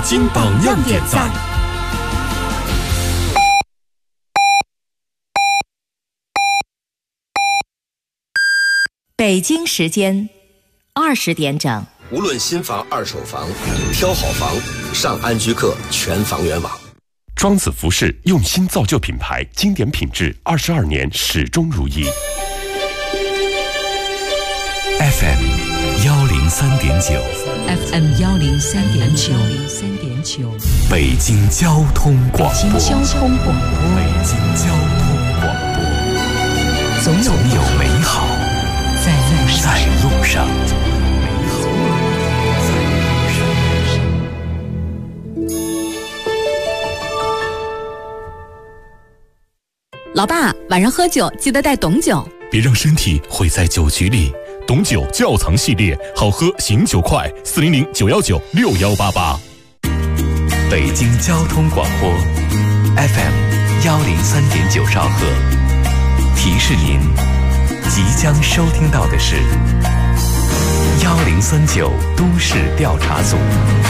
京榜样点赞。 北京时间20点整。 无论新房、二手房，挑好房，上安居客全房源网。 庄子服饰用心造就品牌，经典品质，22年始终如一。 FM 103.9 FM 103.9 北京交通广播。 北京交通广播。 北京交通广播。总有美好在路上。 老爸，晚上喝酒记得带董酒， 别让身体毁在酒局里。董酒窖藏系列，好喝醒酒快，400-919-6188。北京交通广播 FM 103.9兆赫，提示您即将收听到的是1039都市调查组。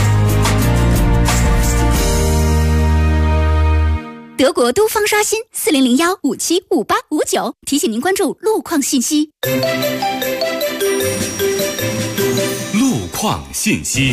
德国都方刷新4001575859，提醒您关注路况信息。 路况信息。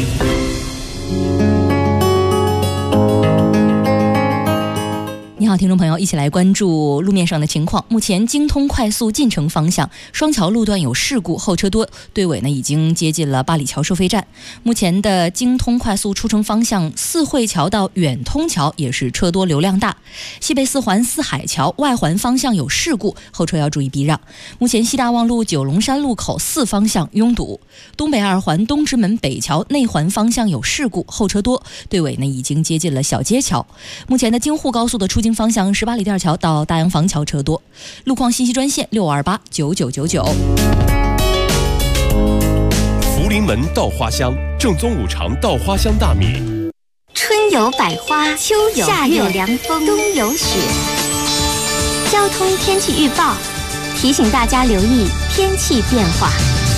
你好，听众朋友，一起来关注路面上的情况。目前京通快速进城方向双桥路段有事故，后车多，队尾呢已经接近了八里桥收费站。目前的京通快速出城方向四惠桥到远通桥也是车多流量大。西北四环四海桥外环方向有事故，后车要注意避让。目前西大望路九龙山路口四方向拥堵。东北二环东直门北桥内环方向有事故，后车多，队尾呢已经接近了小街桥。目前的京沪高速的出京方向18里店桥到大洋房桥车多。路况信息专线6289999。 福临门稻花香，正宗五常稻花香大米。 春有百花，秋有夏有凉风，冬有雪。交通天气预报提醒大家留意天气变化。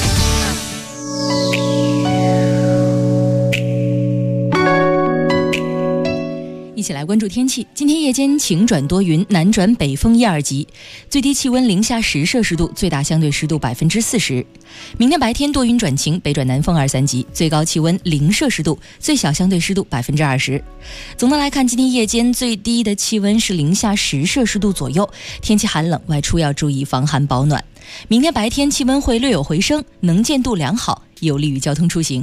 一起来关注天气。今天夜间晴转多云，南转北风1、2级，最低气温零下10摄氏度，最大相对湿度40%。明天白天多云转晴，北转南风2、3级，最高气温0摄氏度，最小相对湿度20%。总的来看，今天夜间最低的气温是零下10摄氏度左右，天气寒冷，外出要注意防寒保暖。明天白天气温会略有回升，能见度良好，有利于交通出行。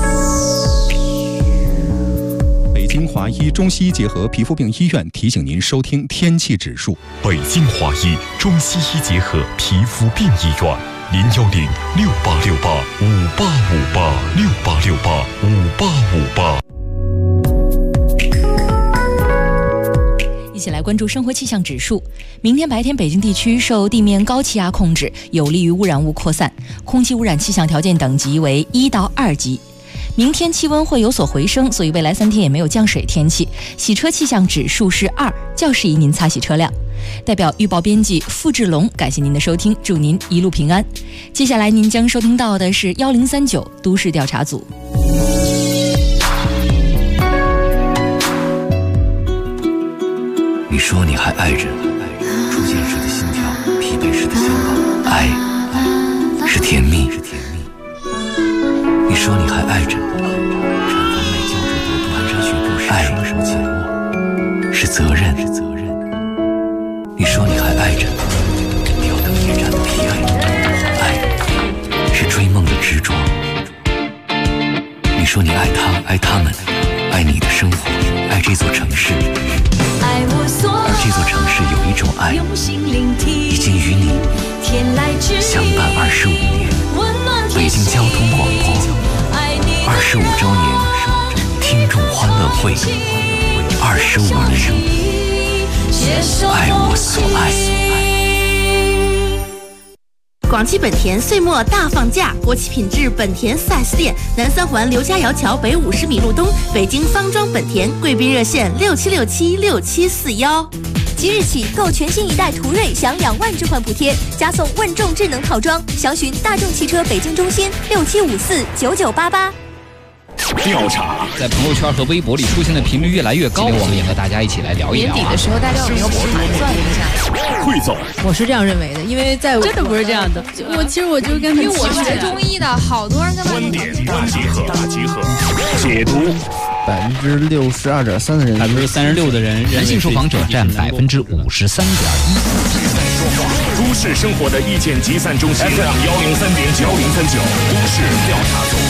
北京华医中西医结合皮肤病医院提醒您收听天气指数。 北京华医中西医结合皮肤病医院，0106868585868685858。 一起来关注生活气象指数。明天白天北京地区受地面高气压控制，有利于污染物扩散，空气污染气象条件等级为1到2级。明天气温会有所回升，所以未来3天也没有降水天气。洗车气象指数是2，较适宜您擦洗车辆。代表预报编辑付志龙，感谢您的收听，祝您一路平安。接下来您将收听到的是1039都市调查组。 你说你还爱着，初见时的心跳，疲惫时的相抱，爱是甜蜜。你说你还爱着，产房内胶着朵蹒跚学步时双手紧握，是责任。你说你还爱着，吊灯夜战的疲惫，爱是追梦的执着。你说你爱他，爱他们，爱你的生活，爱这座城市。而这座城市有一种爱，已经与你相伴25年。北京交通广播25周年听众欢乐会，25年，爱我所爱。 广汽本田岁末大放假，国企品质本田4S店，南3环刘家窑桥北50米路东，北京方庄本田，贵宾热线67676741。 即日起购全新一代途锐享2万置换补贴，加送问众智能套装，详询大众汽车北京中心67549988。 调查在朋友圈和微博里出现的频率越来越高，我们也和大家一起来聊一聊。 年底的时候，大家有没有盘算一下？ 汇总， 我是这样认为的，因为在真的不是这样的。其实我就跟，因为我是学中医的，好多人跟观点大集合，解读。 62.3%的人 ，36%的人，男性受访者占53.1%。 都市生活的意见集散中心 FM 103.9，都市调查组。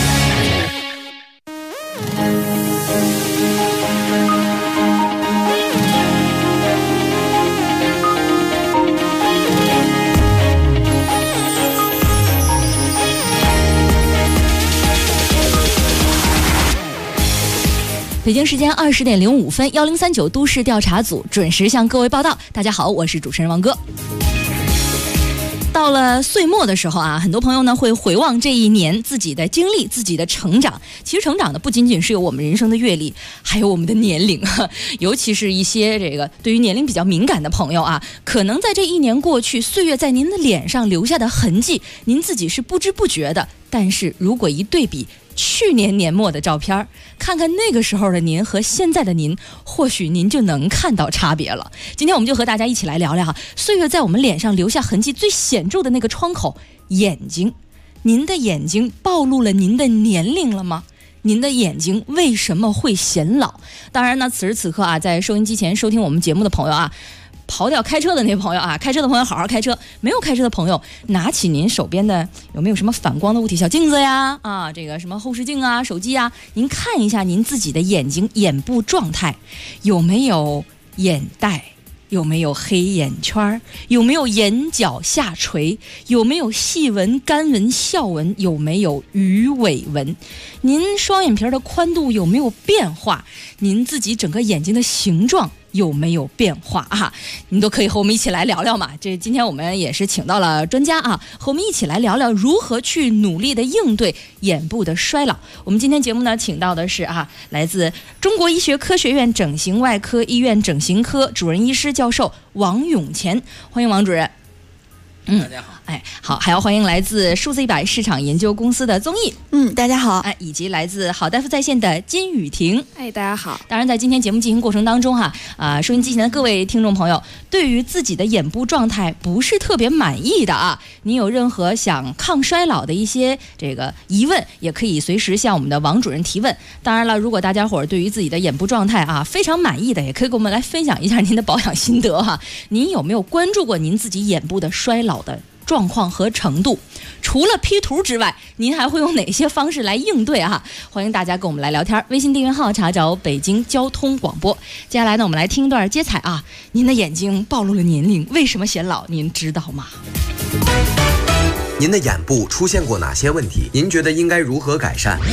北京时间20点05分，1039都市调查组准时向各位报道。大家好，我是主持人王哥。到了岁末的时候啊，很多朋友呢会回望这一年自己的经历、自己的成长。其实成长的不仅仅是有我们人生的阅历，还有我们的年龄，尤其是一些这个对于年龄比较敏感的朋友啊，可能在这一年过去，岁月在您的脸上留下的痕迹，您自己是不知不觉的。但是如果一对比去年年末的照片，看看那个时候的您和现在的您，或许您就能看到差别了。今天我们就和大家一起来聊聊岁月在我们脸上留下痕迹最显著的那个窗口——眼睛。您的眼睛暴露了您的年龄了吗？您的眼睛为什么会显老？当然呢，此时此刻啊，在收音机前收听我们节目的朋友啊，刨掉开车的那朋友啊，开车的朋友好好开车，没有开车的朋友，拿起您手边的有没有什么反光的物体，小镜子呀，这个什么后视镜啊，手机啊，您看一下您自己的眼睛眼部状态，有没有眼袋，有没有黑眼圈，有没有眼角下垂，有没有细纹、干纹、笑纹，有没有鱼尾纹，您双眼皮的宽度有没有变化，您自己整个眼睛的形状有没有变化啊？你都可以和我们一起来聊聊嘛。这今天我们也是请到了专家啊，和我们一起来聊聊如何去努力的应对眼部的衰老。我们今天节目呢，请到的是来自中国医学科学院整形外科医院整形科主任医师教授王永乾，欢迎王主任。 大家好。 好，还要欢迎来自数字100市场研究公司的宗毅。 大家好。 以及来自好大夫在线的金雨婷。 大家好。 当然，在今天节目进行过程当中收音机前的各位听众朋友，对于自己的眼部状态不是特别满意的您有任何想抗衰老的一些这个疑问，也可以随时向我们的王主任提问。当然了，如果大家伙对于自己的眼部状态非常满意的，也可以跟我们来分享一下您的保养心得您有没有关注过您自己眼部的衰老的状况和程度？除了 P 图之外，您还会用哪些方式来应对欢迎大家跟我们来聊天，微信订阅号查找北京交通广播。接下来呢，我们来听一段接彩您的眼睛暴露了年龄，为什么显老？您知道吗？ 您的眼部出现过哪些问题？您觉得应该如何改善？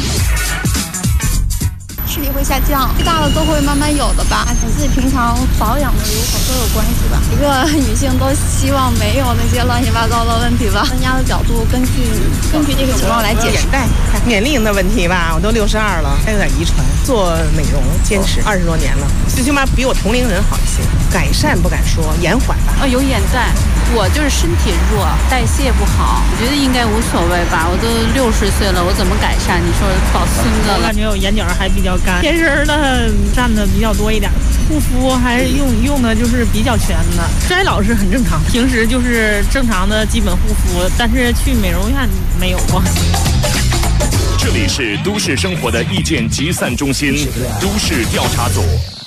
视力会下降，最大的都会慢慢有的吧，跟自己平常保养的如何都有关系吧。一个女性都希望没有那些乱七八糟的问题吧。专家的角度根据这个情况来解释。 年龄的问题吧，我都62了，还有点遗传，做美容坚持20多年了，最起码比我同龄人好一些。改善不敢说，延缓吧。 有眼袋，我就是身体弱，代谢不好，我觉得应该无所谓吧。我都60岁了，我怎么改善？你说保孙子了？ 我感觉我眼角还比较干，天生的占的比较多一点，护肤还是用的就是比较全的。衰老是很正常，平时就是正常的基本护肤，但是去美容院没有过。 这里是都市生活的意见集散中心，都市调查组。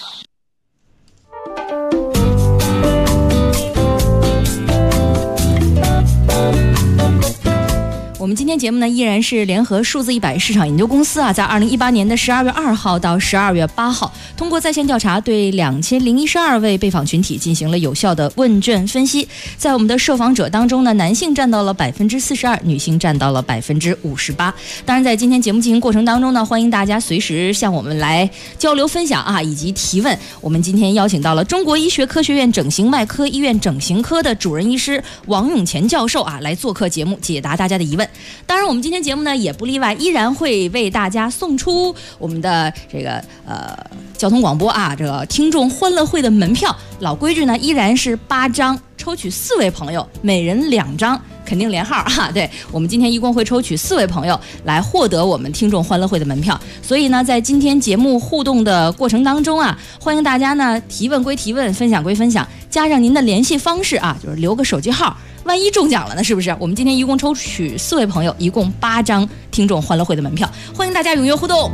我们今天节目呢，依然是联合数字100市场研究公司在2018年的12月2号到12月8号，通过在线调查对2012位被访群体进行了有效的问卷分析。在我们的受访者当中呢，男性占到了42%，女性占到了58%。当然，在今天节目进行过程当中呢，欢迎大家随时向我们来交流分享以及提问。我们今天邀请到了中国医学科学院整形外科医院整形科的主任医师王永乾教授来做客节目，解答大家的疑问。当然，我们今天节目呢也不例外，依然会为大家送出我们的这个交通广播这个听众欢乐会的门票。老规矩呢，依然是8张抽取4位朋友，每人2张，肯定连号哈。对，我们今天一共会抽取4位朋友来获得我们听众欢乐会的门票。所以呢，在今天节目互动的过程当中啊，欢迎大家呢提问归提问，分享归分享，加上您的联系方式啊，就是留个手机号。万一中奖了呢，是不是？我们今天一共抽取4位朋友，一共8张听众欢乐会的门票，欢迎大家踊跃互动。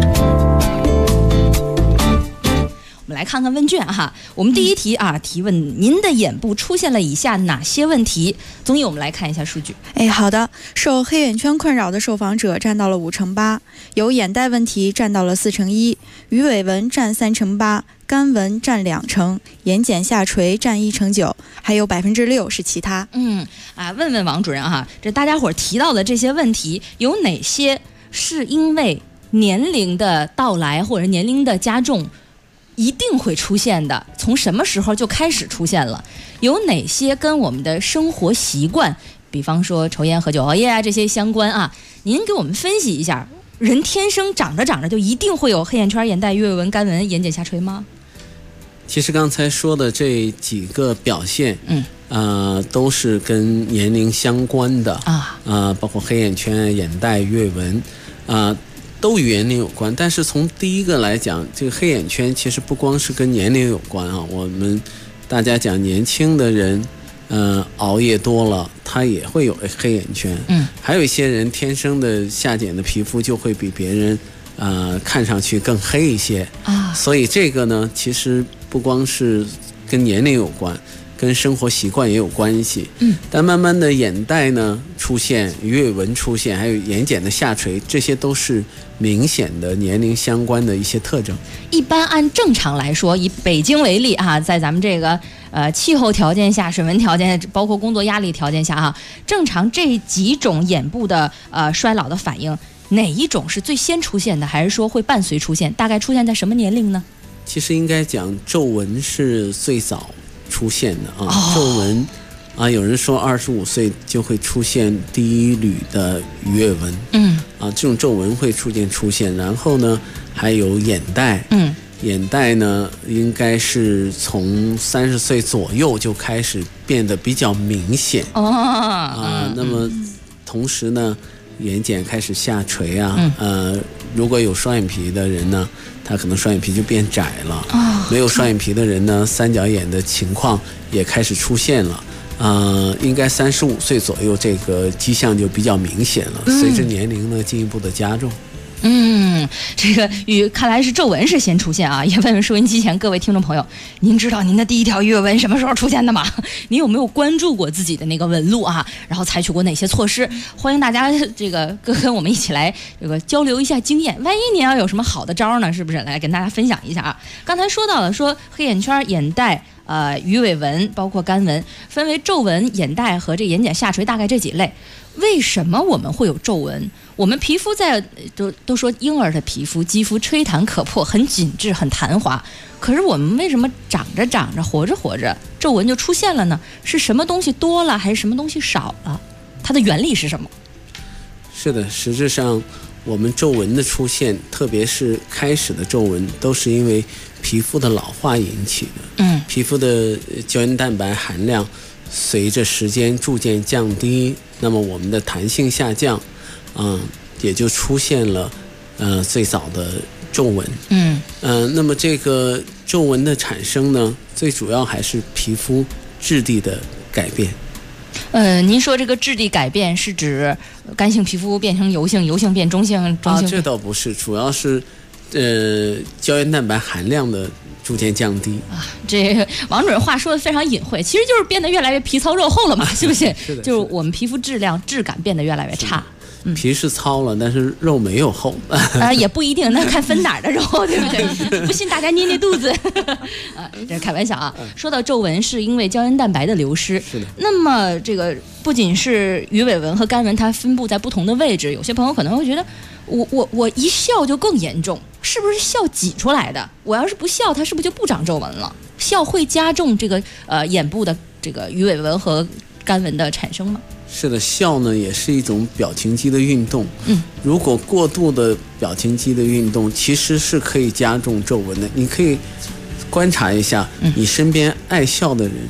我们来看看问卷哈，我们第一题啊，提问您的眼部出现了以下哪些问题？综艺我们来看一下数据。 好的，受黑眼圈困扰的受访者占到了58%，有眼袋问题占到了4%，鱼尾纹占3%，干纹占2%，眼睑下垂占1%9%，还有6%是其他。 问问王主任哈，这大家伙提到的这些问题，有哪些是因为年龄的到来或者年龄的加重一定会出现的？从什么时候就开始出现了？有哪些跟我们的生活习惯，比方说抽烟、喝酒、熬夜啊这些相关啊？您给我们分析一下，人天生长着长着就一定会有黑眼圈、眼袋、鱼尾纹、干纹、眼睑下垂吗？ 其实刚才说的这几个表现，都是跟年龄相关的包括黑眼圈、眼袋、鱼尾纹都与年龄有关。但是从第一个来讲，这个黑眼圈其实不光是跟年龄有关啊，我们大家讲年轻的人熬夜多了，他也会有黑眼圈。还有一些人天生的下睑的皮肤就会比别人看上去更黑一些所以这个呢，其实不光是跟年龄有关，跟生活习惯也有关系。但慢慢的眼袋呢出现，鱼尾纹出现，还有眼睑的下垂，这些都是明显的年龄相关的一些特征。 一般按正常来说，以北京为例在咱们这个气候条件下、水文条件，包括工作压力条件下正常这几种眼部的衰老的反应，哪一种是最先出现的，还是说会伴随出现？大概出现在什么年龄呢？ 其实应该讲皱纹是最早出现的皱纹有人说25岁就会出现第一缕的鱼尾纹，这种皱纹会出现，然后呢还有眼袋，眼袋呢应该是从30岁左右就开始变得比较明显那么同时呢眼睑开始下垂如果有双眼皮的人呢，他可能双眼皮就变窄了没有双眼皮的人呢，三角眼的情况也开始出现了应该35岁左右，这个迹象就比较明显了随着年龄呢进一步的加重。 这个看来是皱纹是先出现也问问收音机前各位听众朋友，您知道您的第一条鱼尾纹什么时候出现的吗？您有没有关注过自己的那个纹路然后采取过哪些措施？欢迎大家这个跟我们一起来这个交流一下经验，万一您要有什么好的招呢，是不是来跟大家分享一下刚才说到了说黑眼圈、眼袋鱼尾纹包括干纹，分为皱纹、眼袋和这眼睑下垂，大概这几类。为什么我们会有皱纹？我们皮肤都说婴儿的皮肤肌肤吹弹可破，很紧致很弹滑，可是我们为什么长着长着活着活着皱纹就出现了呢？是什么东西多了还是什么东西少了？它的原理是什么？ 是的，实质上我们皱纹的出现，特别是开始的皱纹，都是因为皮肤的老化引起的皮肤的胶原蛋白含量随着时间逐渐降低，那么我们的弹性下降也就出现了最早的皱纹那么这个皱纹的产生呢，最主要还是皮肤质地的改变。 您说这个质地改变是指干性皮肤变成油性，油性变中性，中性这倒不是，主要是胶原蛋白含量的逐渐降低这个王主任话说的非常隐晦，其实就是变得越来越皮糙肉厚了嘛是不是？就是我们皮肤质感变得越来越差。 皮是糙了，但是肉没有厚也不一定，那看分哪儿的肉对不对？不信大家捏捏肚子这开玩笑说到皱纹是因为胶原蛋白的流失， 是的。 那么这个不仅是鱼尾纹和干纹，它分布在不同的位置，有些朋友可能会觉得我一笑就更严重，是不是笑挤出来的？我要是不笑，它是不是就不长皱纹了？笑会加重这个眼部的这个鱼尾纹和干纹的产生吗？ 是的，笑呢也是一种表情肌的运动如果过度的表情肌的运动其实是可以加重皱纹的。你可以观察一下你身边爱笑的人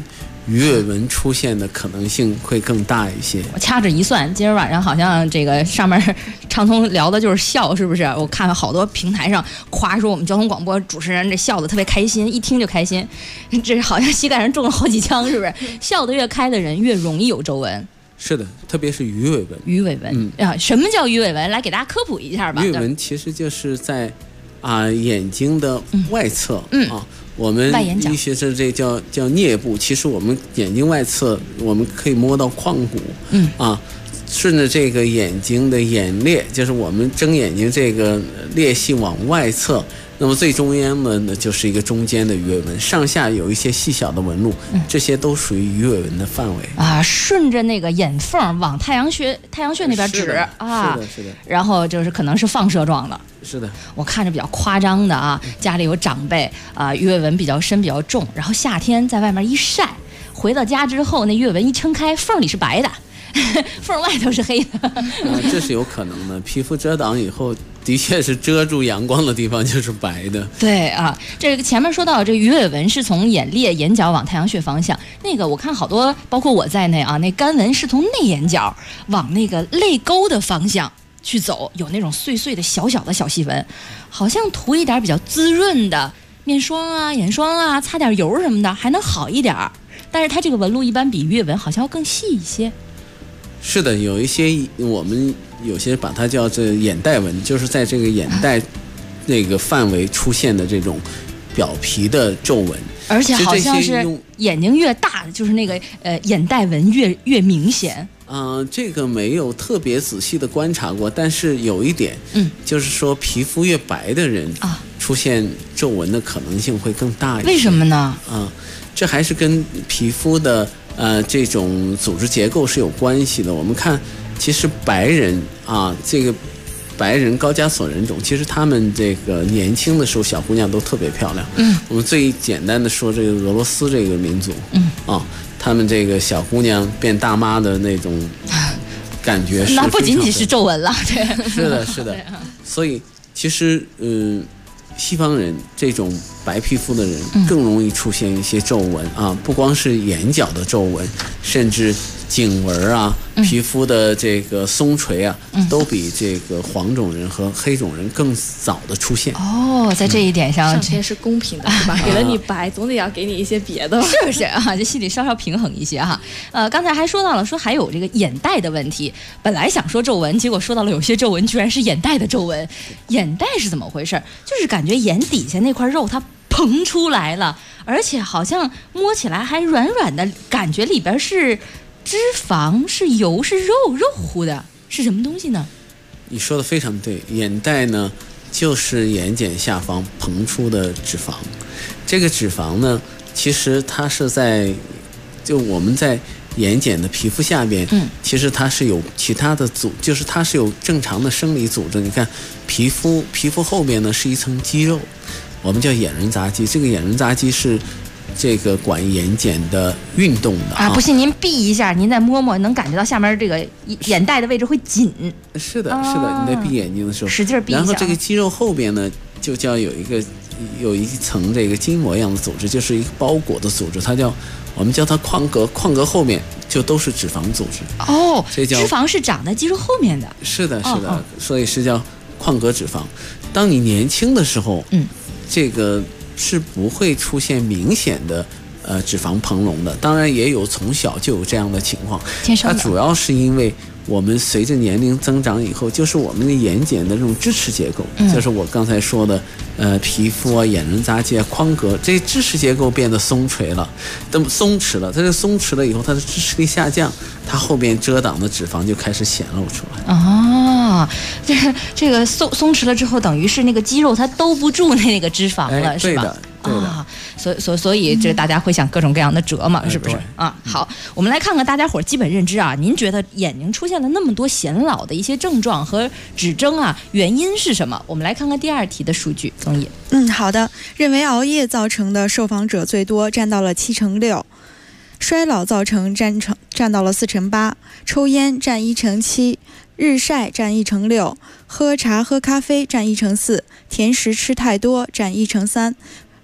鱼尾纹出现的可能性会更大一些。 我掐指一算，今儿晚上好像这个上面畅通聊的就是笑，是不是？我看好多平台上夸说我们交通广播主持人这笑的特别开心，一听就开心，这好像膝盖上中了好几枪，是不是？笑得越开的人越容易有皱纹。 是的，特别是鱼尾纹。 鱼尾纹，什么叫鱼尾纹？来给大家科普一下吧。 鱼尾纹其实就是在眼睛的外侧，我们医学上这叫颞部。其实我们眼睛外侧，我们可以摸到眶骨，顺着这个眼睛的眼裂，就是我们睁眼睛这个裂隙往外侧。那么最中央的呢，就是一个中间的鱼尾纹，上下有一些细小的纹路，这些都属于鱼尾纹的范围顺着那个眼缝往太阳穴那边指是的， 然后就是可能是放射状的。 是的， 我看着比较夸张的家里有长辈鱼尾纹比较深比较重，然后夏天在外面一晒，回到家之后那鱼尾纹一撑开，缝里是白的。缝外头是黑的， 这是有可能的。皮肤遮挡以后，的确是遮住阳光的地方就是白的。 对这个前面说到这个鱼尾纹是从眼裂、眼角往太阳穴方向，那个我看好多，包括我在内那干纹是从内眼角往那个泪沟的方向去走，有那种碎碎的小小的小细纹，好像涂一点比较滋润的面霜眼霜擦点油什么的还能好一点，但是它这个纹路一般比鱼尾纹好像要更细一些。 是的，有一些我们有些把它叫这眼袋纹，就是在这个眼袋那个范围出现的这种表皮的皱纹， 而且好像是眼睛越大，就是那个眼袋纹越明显。 这个没有特别仔细的观察过，但是有一点，就是说皮肤越白的人出现皱纹的可能性会更大一些。 为什么呢？ 这还是跟皮肤的这种组织结构是有关系的。我们看，其实白人这个白人高加索人种，其实他们这个年轻的时候小姑娘都特别漂亮。我们最简单的说这个俄罗斯这个民族，他们这个小姑娘变大妈的那种感觉是， 那不仅仅是皱纹了，对， 是的。所以其实西方人这种白皮肤的人更容易出现一些皱纹不光是眼角的皱纹，甚至颈纹皮肤的这个松垂都比这个黄种人和黑种人更早的出现。 在这一点上， 上天是公平的，是吧？给了你白，总得要给你一些别的， 是不是这心里稍稍平衡一些刚才还说到了说还有这个眼袋的问题，本来想说皱纹，结果说到了有些皱纹居然是眼袋的皱纹。眼袋是怎么回事？就是感觉眼底下那块肉它膨出来了，而且好像摸起来还软软的，感觉里边是脂肪是油是肉乎的，是什么东西呢？ 你说的非常对，眼袋呢就是眼睑下方膨出的脂肪。这个脂肪呢其实它是就我们在眼睑的皮肤下边，其实它是有其他的就是它是有正常的生理组织。你看皮肤后边呢是一层肌肉，我们叫眼轮匝肌。这个眼轮匝肌是这个管眼睑的运动的不信您闭一下，您再摸摸，能感觉到下面这个眼袋的位置会紧。 是的，你在闭眼睛的时候使劲闭一下。 然后这个肌肉后边呢就叫有一层这个筋膜一样的组织，就是一个包裹的组织，我们叫它眶隔。眶隔后面就都是脂肪组织。这叫脂肪是长在肌肉后面的。 是的，所以是叫眶隔脂肪。当你年轻的时候，这个是不会出现明显的脂肪膨隆的。当然也有从小就有这样的情况，它主要是因为我们随着年龄增长以后，就是我们的眼睑的这种支持结构，就是我刚才说的皮肤眼轮匝肌眶隔，这支持结构变得松弛了，它这松弛了以后，它的支持力下降，它后边遮挡的脂肪就开始显露出来。 这个松弛了之后，等于是那个肌肉它兜不住那个脂肪了，是吧？ 对的。 所以这大家会想各种各样的折嘛，是不是好，我们来看看大家伙基本认知您觉得眼睛出现了那么多显老的一些症状和指征原因是什么？我们来看看第二题的数据。宗毅， 好的。认为熬夜造成的受访者最多，占到了6%，衰老造成占到了4%，抽烟占1%7%，日晒占1%6%，喝茶喝咖啡占1%4%，甜食吃太多占1%3%，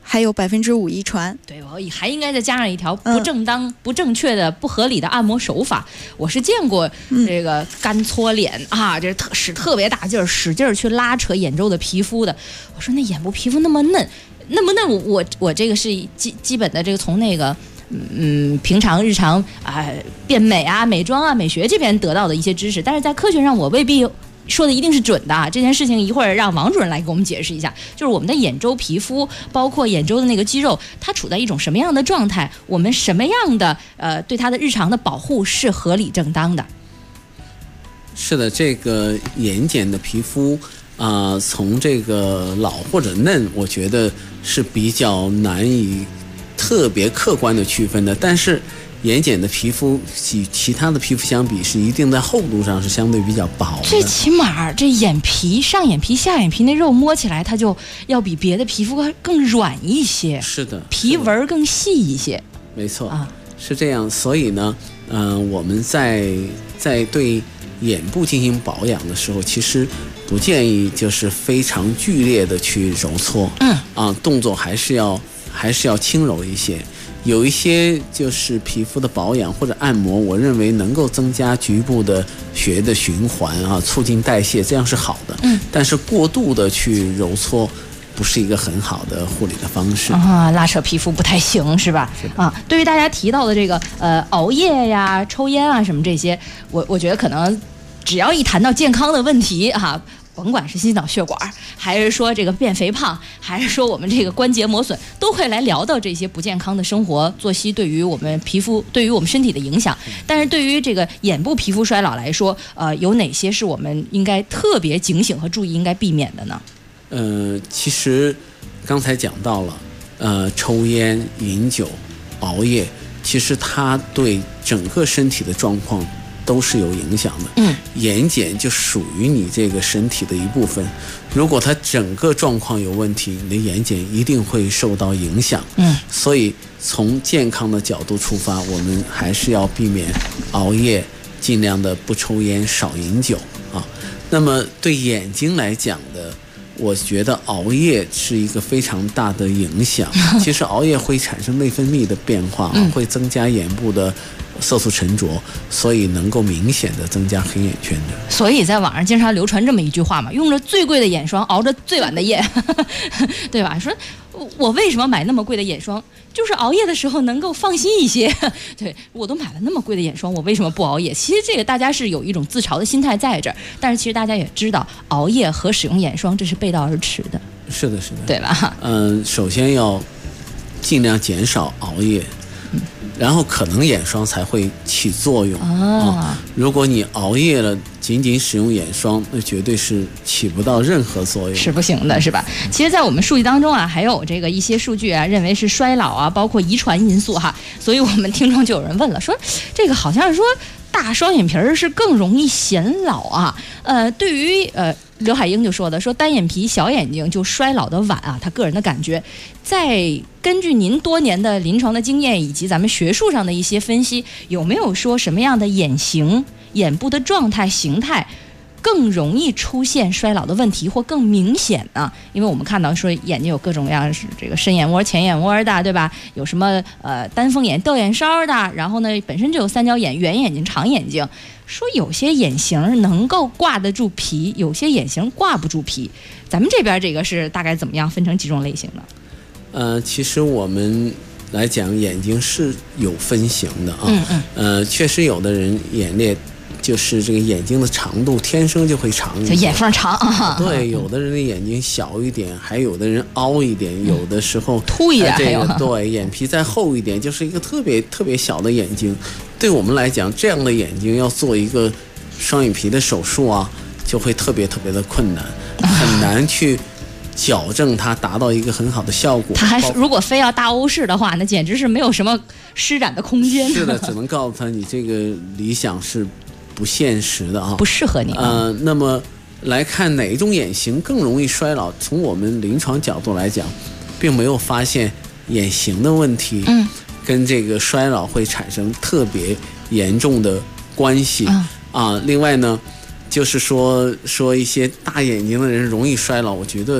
还有5%遗传。 对，我还应该再加上一条不正当、不正确的、不合理的按摩手法。我是见过这个干搓脸啊，这使特别大劲儿，使劲儿去拉扯眼周的皮肤的。我说那眼部皮肤那么嫩，我这个是基本的这个从那个。平常日常变美啊、美妆啊、美学这边得到的一些知识，但是在科学上我未必说的一定是准的啊。这件事情一会儿让王主任来给我们解释一下，就是我们的眼周皮肤，包括眼周的那个肌肉，它处在一种什么样的状态？我们什么样的对它的日常的保护是合理正当的？ 是的，这个眼睑的皮肤从这个老或者嫩，我觉得是比较难以特别客观的区分的，但是眼睑的皮肤与其他的皮肤相比，是一定在厚度上是相对比较薄的。 最起码这眼皮、上眼皮、下眼皮那肉摸起来，它就要比别的皮肤更软一些。 是的， 皮纹更细一些。 没错是这样。所以呢，我们在对眼部进行保养的时候，其实不建议就是非常剧烈的去揉搓。动作还是要轻柔一些。有一些就是皮肤的保养或者按摩，我认为能够增加局部的血液的循环促进代谢，这样是好的。但是过度的去揉搓不是一个很好的护理的方式拉扯皮肤不太行，是吧？对于大家提到的这个熬夜呀、抽烟啊什么这些，我觉得可能只要一谈到健康的问题甭管是心脑血管，还是说这个变肥胖，还是说我们这个关节磨损，都会来聊到这些不健康的生活作息对于我们皮肤、对于我们身体的影响。但是对于这个眼部皮肤衰老来说，有哪些是我们应该特别警醒和注意、应该避免的呢？ 其实刚才讲到了，抽烟、饮酒、熬夜，其实它对整个身体的状况都是有影响的。眼睑就属于你这个身体的一部分，如果它整个状况有问题，你的眼睑一定会受到影响。所以从健康的角度出发，我们还是要避免熬夜，尽量的不抽烟、少饮酒那么对眼睛来讲的，我觉得熬夜是一个非常大的影响。其实熬夜会产生内分泌的变化会增加眼部的色素沉着，所以能够明显的增加黑眼圈的。 所以在网上经常流传这么一句话嘛，用着最贵的眼霜，熬着最晚的夜对吧？说我为什么买那么贵的眼霜，就是熬夜的时候能够放心一些对，我都买了那么贵的眼霜，我为什么不熬夜？其实这个大家是有一种自嘲的心态在这儿，但是其实大家也知道，熬夜和使用眼霜这是背道而驰的。 是的对吧？ 首先要尽量减少熬夜，然后可能眼霜才会起作用如果你熬夜了，仅仅使用眼霜，那绝对是起不到任何作用， 是不行的，是吧？其实在我们数据当中还有这个一些数据认为是衰老包括遗传因素所以我们听众就有人问了，说这个好像是说大双眼皮是更容易显老对于刘海英就说的，说单眼皮小眼睛就衰老的晚他个人的感觉，在根据您多年的临床的经验以及咱们学术上的一些分析，有没有说什么样的眼型、眼部的状态、形态更容易出现衰老的问题或更明显呢？因为我们看到说眼睛有各种各样是这个深眼窝、浅眼窝的，对吧？有什么单凤眼、吊眼梢的，然后呢本身就有三角眼、圆眼睛、长眼睛。说有些眼型能够挂得住皮，有些眼型挂不住皮。咱们这边这个是大概怎么样分成几种类型呢？ 其实我们来讲眼睛是有分型的确实有的人眼裂就是这个眼睛的长度天生就会长一点， 就眼缝长对，有的人的眼睛小一点，还有的人凹一点，有的时候凸一点， 对，眼皮再厚一点，就是一个特别特别小的眼睛。对我们来讲，这样的眼睛要做一个双眼皮的手术就会特别特别的困难，很难去矫正它，达到一个很好的效果。 它还如果非要大欧式的话，那简直是没有什么施展的空间。 是的，只能告诉他你这个理想是不现实的不适合你。 那么来看哪一种眼型更容易衰老，从我们临床角度来讲，并没有发现眼型的问题跟这个衰老会产生特别严重的关系另外呢，就是说一些大眼睛的人容易衰老，我觉得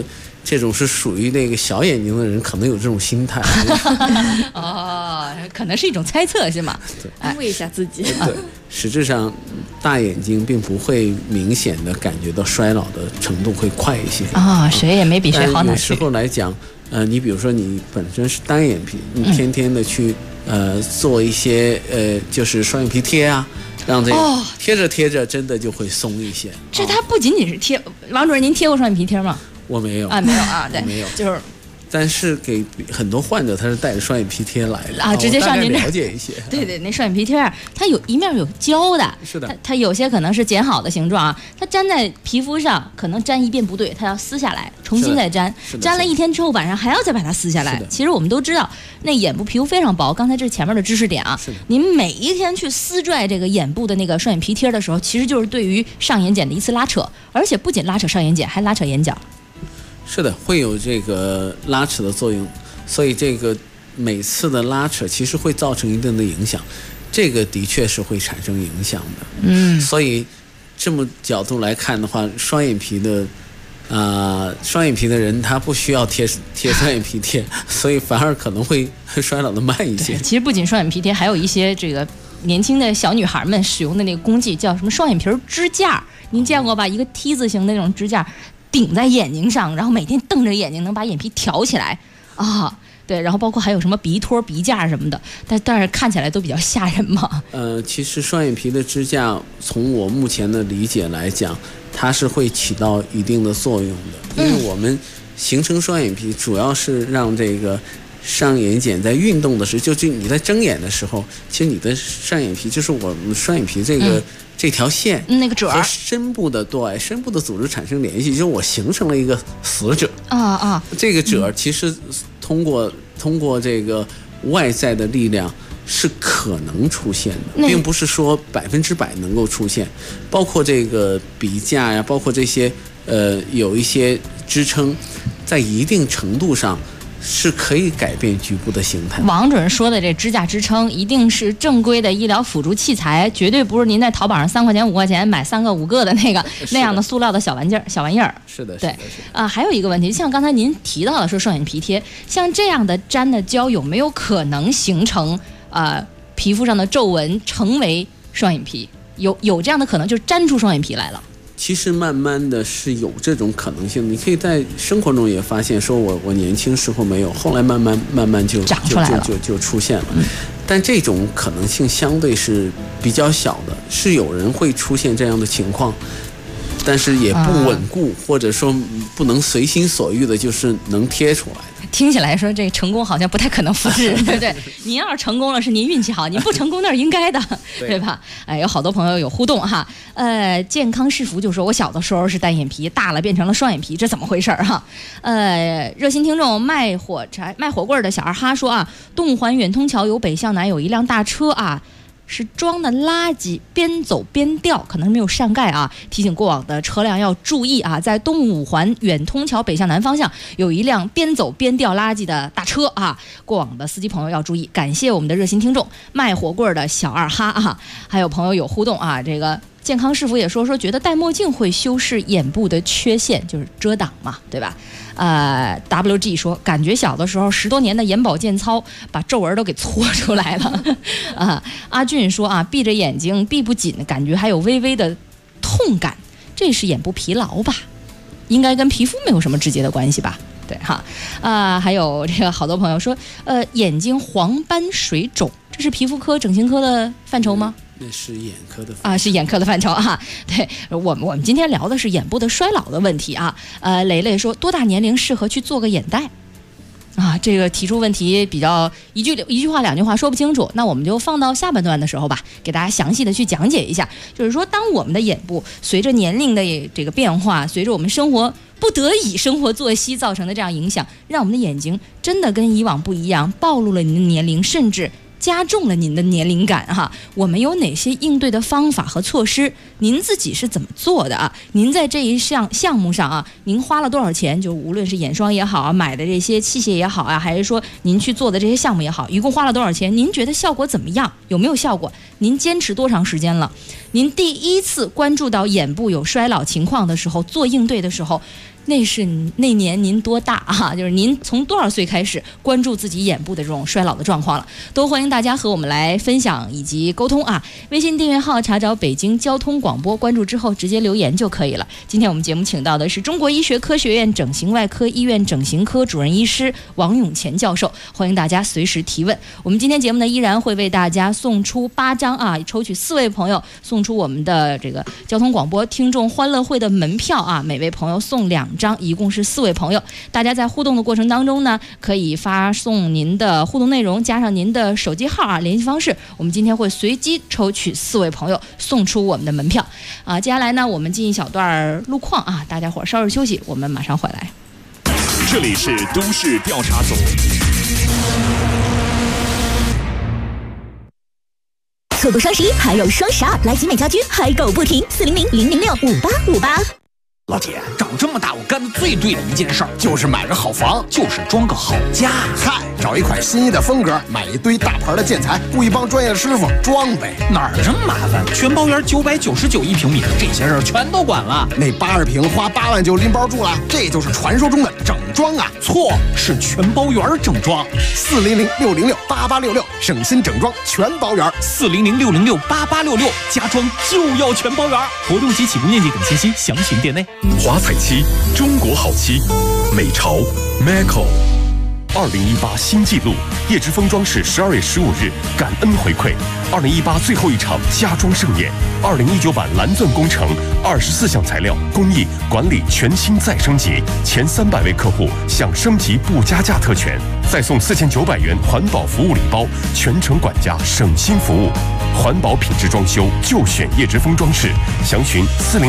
这种是属于那个小眼睛的人可能有这种心态。 哦，可能是一种猜测是吗？ 安慰一下自己。 对，实质上大眼睛并不会明显的感觉到衰老的程度会快一些。 谁也没比谁好哪去。 有时候来讲，你比如说你本身是单眼皮，你天天的去做一些就是双眼皮贴啊。让这个贴着贴着真的就会松一些。 这它不仅仅是贴，王主任您贴过双眼皮贴吗？ 我没有没有啊，对， 没有， 就是。 但是给很多患者他是带着双眼皮贴来的直接上您这了解一些。 对，那双眼皮贴它有一面有胶的， 是的， 它有些可能是剪好的形状啊，它粘在皮肤上，可能粘一遍不对，它要撕下来，重新再粘，粘了1天之后晚上还要再把它撕下来。其实我们都知道，那眼部皮肤非常薄，刚才这是前面的知识点啊。您每一天去撕拽这个眼部的那个双眼皮贴的时候，其实就是对于上眼睑的一次拉扯，而且不仅拉扯上眼睑，还拉扯眼角。 是的，会有这个拉扯的作用，所以这个每次的拉扯其实会造成一定的影响，这个的确是会产生影响的。所以这么角度来看的话，双眼皮的人他不需要贴双眼皮贴，所以反而可能会衰老的慢一些。 其实不仅双眼皮贴，还有一些这个年轻的小女孩们使用的那个工具叫什么双眼皮支架，您见过吧？一个梯字形的那种支架。顶在眼睛上，然后每天瞪着眼睛，能把眼皮挑起来啊！对，然后包括还有什么鼻托、鼻架什么的，但是看起来都比较吓人嘛。 其实双眼皮的支架，从我目前的理解来讲，它是会起到一定的作用的，因为我们形成双眼皮，主要是让这个上眼睑在运动的时候，就你在睁眼的时候，其实你的上眼皮就是我们双眼皮这条线， 那个褶和身部的组织产生联系，就是我形成了一个死褶这个褶其实通过这个外在的力量是可能出现的，并不是说100%能够出现，包括这个鼻架呀，包括这些有一些支撑，在一定程度上是可以改变局部的形态。 王主任说的这支架支撑一定是正规的医疗辅助器材，绝对不是您在淘宝上3块钱5块钱买3个5个的那样的塑料的小玩意儿。 是的， 对还有一个问题，像刚才您提到的说双眼皮贴，像这样的粘的胶有没有可能形成皮肤上的皱纹成为双眼皮？有这样的可能，就是粘出双眼皮来了。 其实慢慢的是有这种可能性，你可以在生活中也发现，说我年轻时候没有，后来慢慢就长出来了， 就出现了。但这种可能性相对是比较小的，是有人会出现这样的情况，但是也不稳固，或者说不能随心所欲的，就是能贴出来。 听起来说这个成功好像不太可能复制，对不对？您要是成功了是您运气好，您不成功那是应该的，对吧？有好多朋友有互动哈。健康是福就说我小的时候是单眼皮，大了变成了双眼皮，这怎么回事哈？热心听众卖火棍的小二哈说啊，东五环远通桥有北向南有一辆大车啊。是装的垃圾，边走边掉，可能没有上盖啊。提醒过往的车辆要注意啊，在东五环远通桥北向南方向有一辆边走边掉垃圾的大车啊，过往的司机朋友要注意。感谢我们的热心听众卖火棍的小二哈啊，还有朋友有互动啊，这个健康师傅也说觉得戴墨镜会修饰眼部的缺陷，就是遮挡嘛，对吧？WG 说感觉小的时候10多年的眼保健操把皱纹都给搓出来了阿俊说啊，闭着眼睛闭不紧，感觉还有微微的痛感，这是眼部疲劳吧？应该跟皮肤没有什么直接的关系吧？对哈还有这个好多朋友说眼睛黄斑水肿，这是皮肤科整形科的范畴吗？ 那是眼科的范畴是眼科的范畴啊。对，我们今天聊的是眼部的衰老的问题啊。蕾蕾说多大年龄适合去做个眼袋啊？这个提出问题比较一句话2句话说不清楚，那我们就放到下半段的时候吧，给大家详细的去讲解一下。就是说，当我们的眼部随着年龄的这个变化，随着我们不得已生活作息造成的这样影响，让我们的眼睛真的跟以往不一样，暴露了您的年龄，甚至加重了您的年龄感哈。我们有哪些应对的方法和措施？您自己是怎么做的啊？您在这一项目上啊，您花了多少钱？就无论是眼霜也好啊，买的这些器械也好啊，还是说您去做的这些项目也好，一共花了多少钱？您觉得效果怎么样？有没有效果？您坚持多长时间了？您第一次关注到眼部有衰老情况的时候，做应对的时候， 那年您多大啊？就是您从多少岁开始关注自己眼部的这种衰老的状况了？都欢迎大家和我们来分享以及沟通啊！微信订阅号查找北京交通广播，关注之后直接留言就可以了。今天我们节目请到的是中国医学科学院整形外科医院整形科主任医师王永乾教授，欢迎大家随时提问。我们今天节目呢依然会为大家送出8张啊，抽取4位朋友送出我们的这个交通广播听众欢乐会的门票啊，每位朋友送2张，一共是4位朋友。大家在互动的过程当中呢，可以发送您的互动内容，加上您的手机号啊、联系方式，我们今天会随机抽取4位朋友送出我们的门票啊。接下来呢，我们进一小段路况啊，大家伙稍事休息，我们马上回来。 这里是都市调查组。 错过双11还有双12，来集美家居嗨购不停，400-006-5858。 老铁，长这么大我干的最对的一件事儿就是买个好房，就是装个好家。 嗨，找一款心仪的风格，买一堆大牌的建材，雇一帮专业的师傅装呗。 哪儿这么麻烦？全包圆999一平米，这些事儿全都管了。 那80平花8万就拎包住了，这就是传说中的整装啊！ 错，是全包圆整装。 400-606-8866，省心整装全包圆。 400-606-8866，家装就要全包圆。活动及起步面积等信息详询店内。 华彩漆，中国好漆，美潮 Maco。2018新纪录，叶之峰装饰12月15日感恩回馈2018最后一场家装盛宴，2019版蓝钻工程24项材料工艺管理全新再升级，前300位客户享升级不加价特权，再送4900元环保服务礼包，全程管家省心服务，环保品质装修就选叶之峰装饰，详询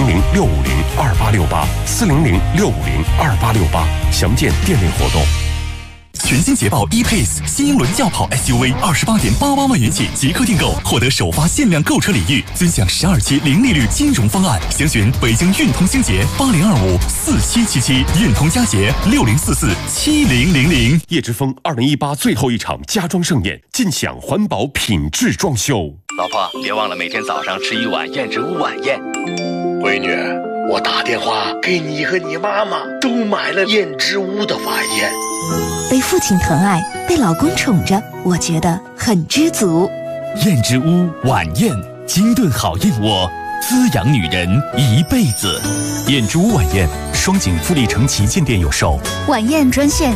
400-650-2868，400-650-2868，详见店内活动。 全新捷豹 E-Pace 新英伦轿跑 SUV28.88万元起即刻订购，获得首发限量购车礼遇，尊享12期零利率金融方案。详询北京运通星捷8025-4777，运通佳捷6044-7000。 叶之峰2018最后一场家装盛宴，尽享环保品质装修。 老婆，别忘了每天早上吃一碗燕之屋晚宴。 闺女，我打电话给你和你妈妈都买了燕之屋的晚宴。 被父亲疼爱，被老公宠着，我觉得很知足。 燕之屋晚宴，精炖好燕窝，滋养女人一辈子。燕之屋晚宴，双井富力城旗舰店有售。 晚宴专线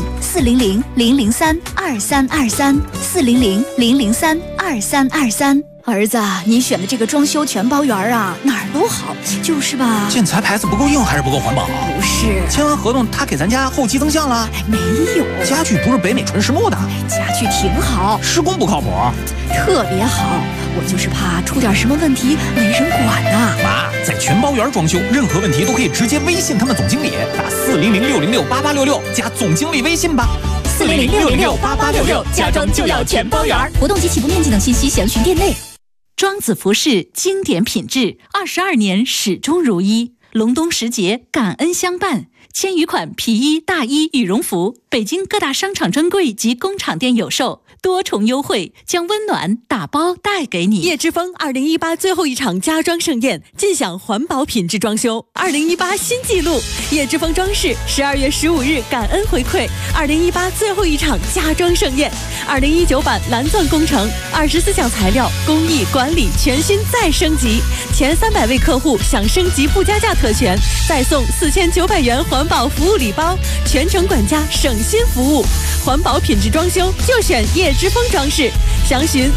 400-003-2323，400-003-2323。儿子，你选的这个装修全包圆啊，哪儿都好，就是吧？ 建材牌子不够硬还是不够环保？ 不是， 签完合同他给咱家后期增项了？ 没有， 家具不是北美纯实木的。 家具挺好， 施工不靠谱， 特别好。我就是怕出点什么问题没人管啊。 妈，在全包圆装修，任何问题都可以直接微信他们总经理，打400-606-8866加总经理微信吧。 400-606-8866，家装就要全包圆。活动及起步面积等信息详询店内。 庄子服饰经典品质，22年始终如一。隆冬时节，感恩相伴，1000余款皮衣、大衣、羽绒服，北京各大商场专柜及工厂店有售，多重优惠，将温暖打包带给你。 叶之峰2018最后一场家装盛宴，尽享环保品质装修。2018新纪录，叶之峰装饰12月15日感恩回馈2018最后一场家装盛宴，2019版蓝钻工程24项材料工艺管理全新再升级，前300位客户享升级不加价特权，再送4900元环保服务礼包，全程管家省心服务，环保品质装修就选叶之峰装饰，详询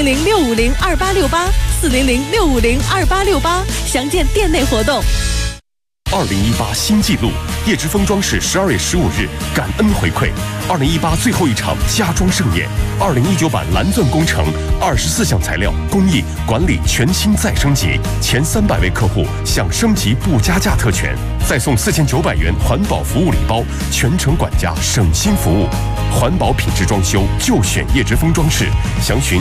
400-650-2868，400-650-2868，详见店内活动。 2018新纪录，叶之峰装饰12月15日感恩回馈2018最后一场家装盛宴，2019版蓝钻工程24项材料工艺管理全新再升级，前300位客户享升级不加价特权，再送4900元环保服务礼包，全程管家省心服务，环保品质装修就选叶之峰装饰，详询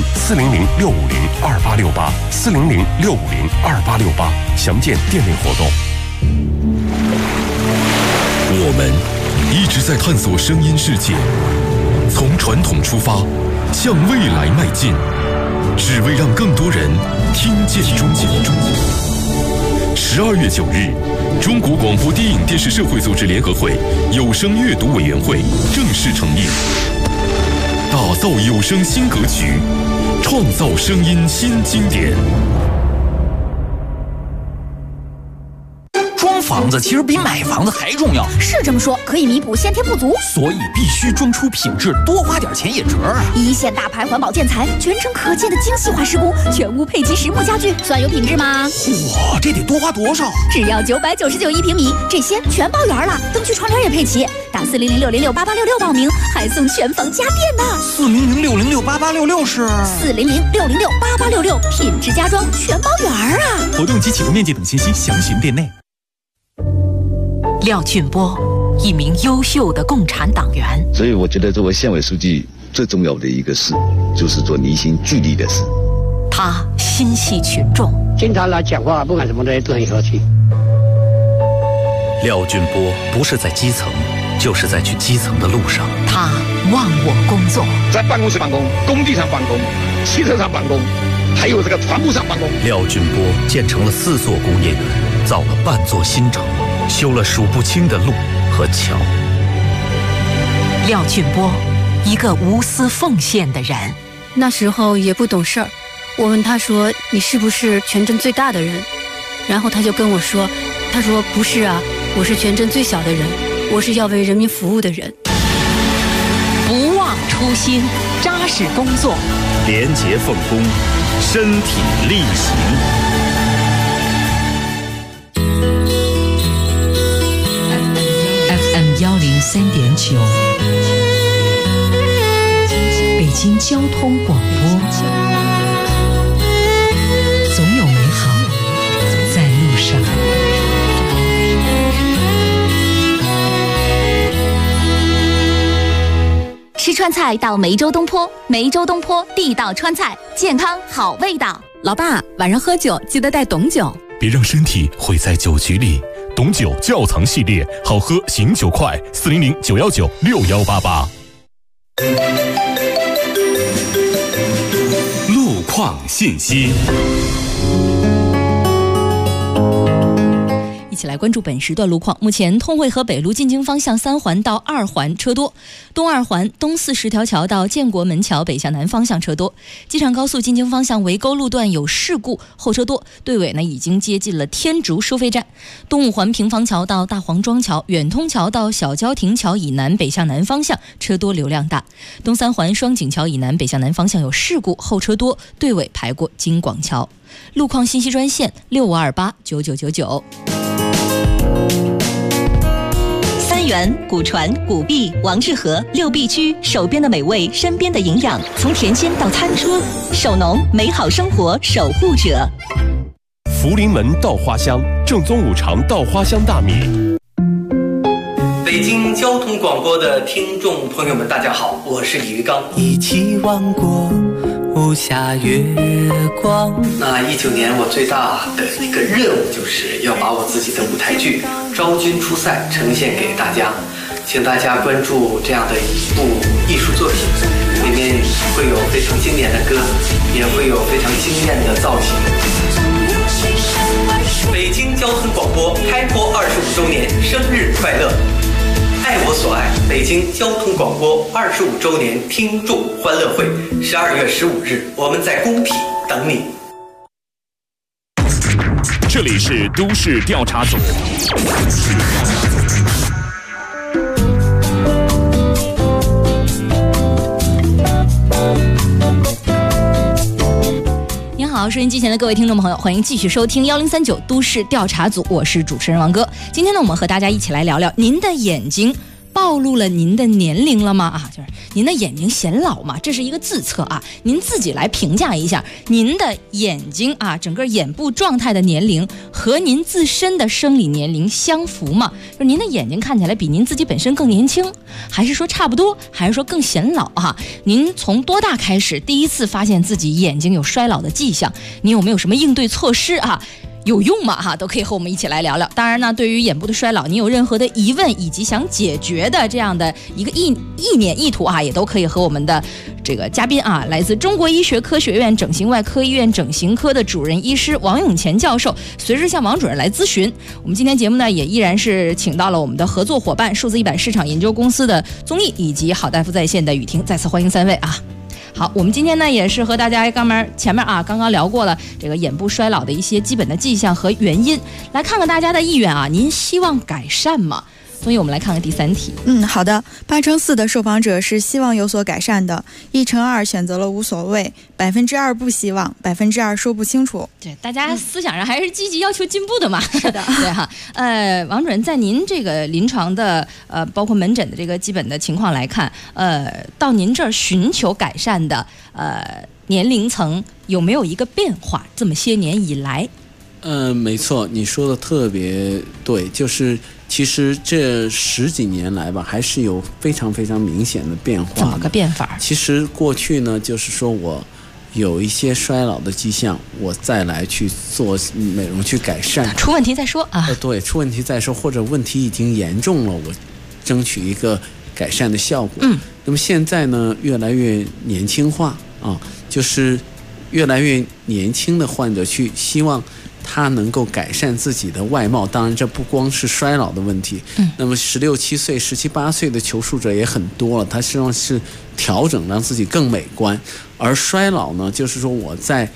400-650-2868，400-650-2868，详见店内活动。 我们一直在探索声音世界，从传统出发，向未来迈进，只为让更多人听见中国。 12月9日，中国广播电影电视社会组织联合会有声阅读委员会正式成立，打造有声新格局，创造声音新经典。 装房子其实比买房子还重要， 是这么说，可以弥补先天不足， 所以必须装出品质，多花点钱也值啊！ 一线大牌环保建材，全程可见的精细化施工，全屋配齐实木家具，算有品质吗？ 哇，这得多花多少？ 只要999一平米，这些全包圆了，灯具窗帘也配齐，打400-606-8866报名，还送全房家电呢。 400-606-8866是 400-606-8866，品质家装全包圆啊！ 活动及启动面积等信息详询店内。 廖俊波，一名优秀的共产党员。 所以我觉得作为县委书记最重要的一个事，就是做凝心聚力的事。 他心系群众， 经常来讲话，不管什么的都很和气。 廖俊波不是在基层，就是在去基层的路上。 他忘我工作， 在办公室办公，工地上办公，汽车上办公，还有这个船舶上办公。 廖俊波建成了4座工业园，造了半座新城，修了数不清的路和桥。 廖俊波，一个无私奉献的人。 那时候也不懂事儿，我问他说：“你是不是全镇最大的人？”然后他就跟我说：“他说不是啊，我是全镇最小的人，我是要为人民服务的人。” 不忘初心，扎实工作， 廉洁奉公，身体力行。 103.9，北京交通广播，总有美好在路上。 吃川菜到梅州东坡，梅州东坡地道川菜，健康好味道。 老爸，晚上喝酒记得带董酒， 别让身体毁在酒局里。董酒窖藏系列，好喝醒酒快，400-919-6188。 路况信息。 一起来关注本时段路况。目前通惠河北路进京方向3环到2环车多，东2环东40条桥到建国门桥北向南方向车多。机场高速进京方向围沟路段有事故，后车多，队尾已经接近了天竺收费站。东5环平房桥到大黄庄桥、远通桥到小郊亭桥以南北向南方向车多流量大。东3环双井桥以南北向南方向有事故，后车多，队尾排过京广桥。路况信息专线65289999。 三元、古传、古碧、王致和6必居，手边的美味，身边的营养，从田间到餐桌，守农，美好生活守护者。 福临门稻花香，正宗五常稻花香大米。 北京交通广播的听众朋友们，大家好，我是李玉刚。 一起望过无暇月光。 那19年我最大的一个任务就是要把我自己的舞台剧《昭君出塞》呈现给大家，请大家关注这样的一部艺术作品，里面会有非常经典的歌，也会有非常惊艳的造型。北京交通广播开播25周年，生日快乐！爱我所爱，北京交通广播25周年听众欢乐会，12月15日，我们在工体等你。 这里是都市调查组。 您好，收音机前的各位听众朋友，欢迎继续收听1039都市调查组，我是主持人王哥。今天呢，我们和大家一起来聊聊，您的眼睛暴露了您的年龄了吗？就是您的眼睛显老吗？这是一个自测啊，您自己来评价一下您的眼睛啊，整个眼部状态的年龄和您自身的生理年龄相符吗？就是您的眼睛看起来比您自己本身更年轻，还是说差不多，还是说更显老啊？您从多大开始第一次发现自己眼睛有衰老的迹象？您有没有什么应对措施啊？ 有用吗？哈，都可以和我们一起来聊聊。当然呢，对于眼部的衰老，你有任何的疑问以及想解决的这样的一个意念意图啊，也都可以和我们的这个嘉宾啊，来自中国医学科学院整形外科医院整形科的主任医师王永乾教授，随时向王主任来咨询。我们今天节目呢，也依然是请到了我们的合作伙伴数字100市场研究公司的宗毅以及好大夫在线的雨婷，再次欢迎3位啊。好，我们今天呢也是和大家前面啊刚刚聊过了这个眼部衰老的一些基本的迹象和原因，来看看大家的意愿啊，您希望改善吗？所以我们来看看第3题。 好的，8×4的受访者是希望有所改善的，1×2选择了无所谓，2%不希望，2%说不清楚。 对，大家思想上还是积极要求进步的嘛。 是的， 对哈。王主任，在您这个临床的包括门诊的这个基本的情况来看，到您这儿寻求改善的年龄层有没有一个变化？这么些年以来， 没错，你说的特别对，就是其实这10几年来吧，还是有非常非常明显的变化。 怎么个变法？ 其实过去呢，就是说我有一些衰老的迹象，我再来去做美容去改善， 出问题再说啊。 对，出问题再说，或者问题已经严重了，我争取一个改善的效果。那么现在呢，越来越年轻化啊，就是越来越年轻的患者去希望他能够改善自己的外貌，当然这不光是衰老的问题。那么16、17岁、17、18岁的求助者也很多了，他希望是调整让自己更美观。而衰老呢，就是说我在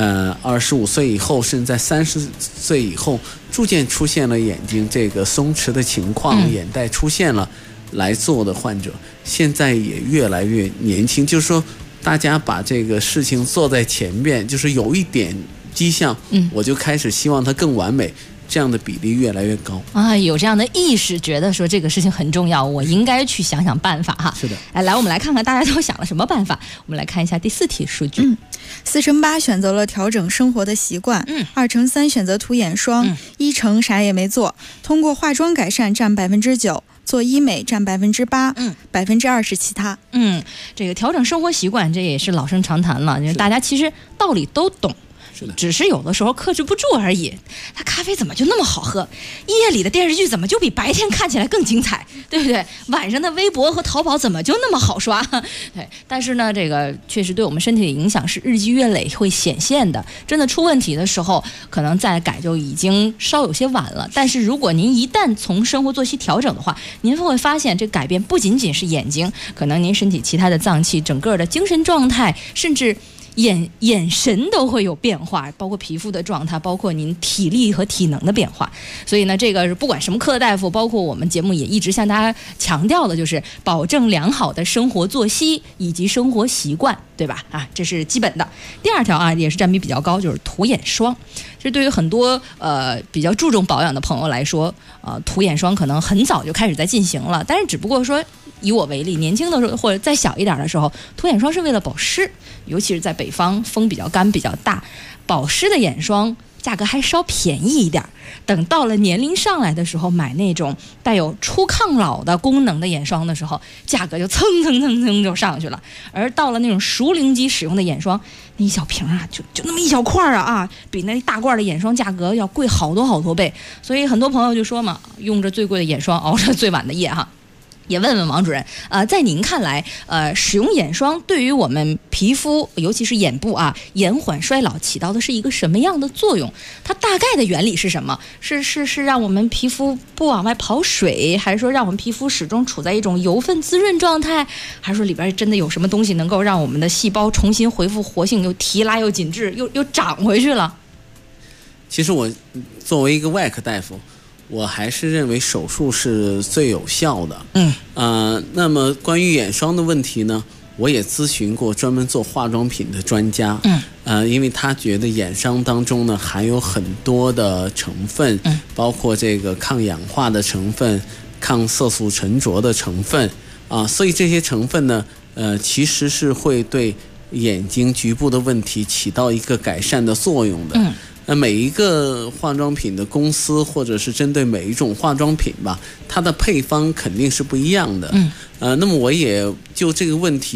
25岁以后，甚至在30岁以后，逐渐出现了眼睛这个松弛的情况，眼袋出现了，来做的患者现在也越来越年轻，就是说大家把这个事情做在前面，就是有一点迹象，我就开始希望它更完美，这样的比例越来越高啊，有这样的意识，觉得说这个事情很重要，我应该去想想办法哈。 是的， 来，我们来看看大家都想了什么办法。我们来看一下第4题数据。 4×8选择了调整生活的习惯，2×3选择涂眼霜，1%啥也没做，通过化妆改善占9%。做医美占8%，2%是其他。 这个调整生活习惯，这也是老生常谈了，大家其实道理都懂。只是有的时候克制不住而已。它咖啡怎么就那么好喝？夜里的电视剧怎么就比白天看起来更精彩，对不对？晚上的微博和淘宝怎么就那么好刷？对，但是呢，这个确实对我们身体的影响是日积月累会显现的。真的出问题的时候，可能再改就已经稍有些晚了。但是如果您一旦从生活作息调整的话，您会发现这改变不仅仅是眼睛，可能您身体其他的脏器、整个的精神状态，甚至眼神都会有变化，包括皮肤的状态，包括您体力和体能的变化。所以呢，这个不管什么科的大夫，包括我们节目也一直向大家强调的，就是保证良好的生活作息以及生活习惯，对吧？这是基本的。第2条也是占比比较高，就是涂眼霜。这对于很多比较注重保养的朋友来说，涂眼霜可能很早就开始在进行了，但是只不过说，以我为例，年轻的时候或者再小一点的时候，涂眼霜是为了保湿，尤其是在北方风比较干比较大，保湿的眼霜价格还稍便宜一点。等到了年龄上来的时候，买那种带有初抗老的功能的眼霜的时候，价格就蹭就上去了。而到了那种熟龄肌使用的眼霜，那一小瓶就那么一小块比那大罐的眼霜价格要贵好多倍。所以很多朋友就说嘛，用着最贵的眼霜，熬着最晚的夜哈。也问问王主任，在您看来，使用眼霜对于我们皮肤，尤其是眼部延缓衰老起到的是一个什么样的作用？它大概的原理是什么？是让我们皮肤不往外跑水，还是说让我们皮肤始终处在一种油分滋润状态，还是说里边真的有什么东西能够让我们的细胞重新恢复活性，又提拉又紧致，又长回去了？ 其实我作为一个外科大夫，我还是认为手术是最有效的。那么关于眼霜的问题呢，我也咨询过专门做化妆品的专家。因为他觉得眼霜当中呢含有很多的成分，包括这个抗氧化的成分、抗色素沉着的成分所以这些成分呢，其实是会对眼睛局部的问题起到一个改善的作用的。那每一个化妆品的公司或者是针对每一种化妆品吧，它的配方肯定是不一样的。那么我也就这个问题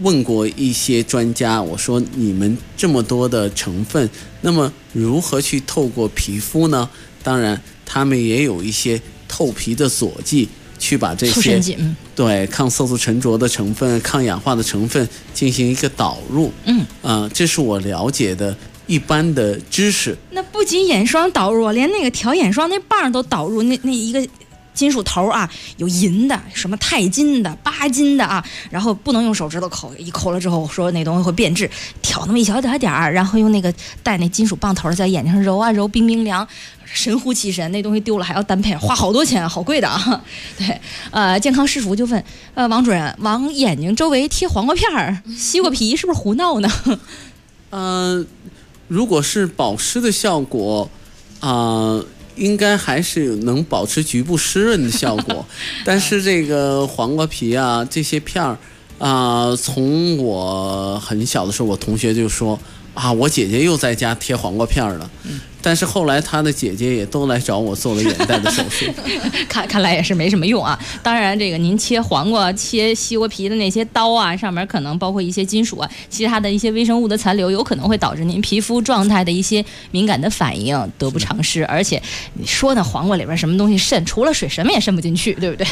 问过一些专家，我说你们这么多的成分，那么如何去透过皮肤呢？当然他们也有一些透皮的佐剂，去把这些对抗色素沉着的成分、抗氧化的成分进行一个导入。这是我了解的一般的知识。 那不仅眼霜导入，连那个调眼霜那棒都导入，那一个金属头啊，有银的、什么钛金的、钯金的啊，然后不能用手指头抠，一抠了之后说那东西会变质，挑那么一小点点，然后用那个带那金属棒头在眼睛上揉啊揉，冰冰凉，神乎其神。那东西丢了还要单配，花好多钱，好贵的啊。对，健康师傅就问，王主任，往眼睛周围贴黄瓜片儿、西瓜皮，是不是胡闹呢？ 如果是保湿的效果，应该还是能保持局部湿润的效果。但是这个黄瓜皮啊，这些片儿从我很小的时候，我同学就说我姐姐又在家贴黄瓜片了。但是后来他的姐姐也都来找我做了眼袋的手术。 看来也是没什么用啊。当然这个您切黄瓜、切西瓜皮的那些刀啊，上面可能包括一些金属啊，其他的一些微生物的残留，有可能会导致您皮肤状态的一些敏感的反应，得不偿失。而且你说那黄瓜里边什么东西渗，除了水什么也渗不进去，对不对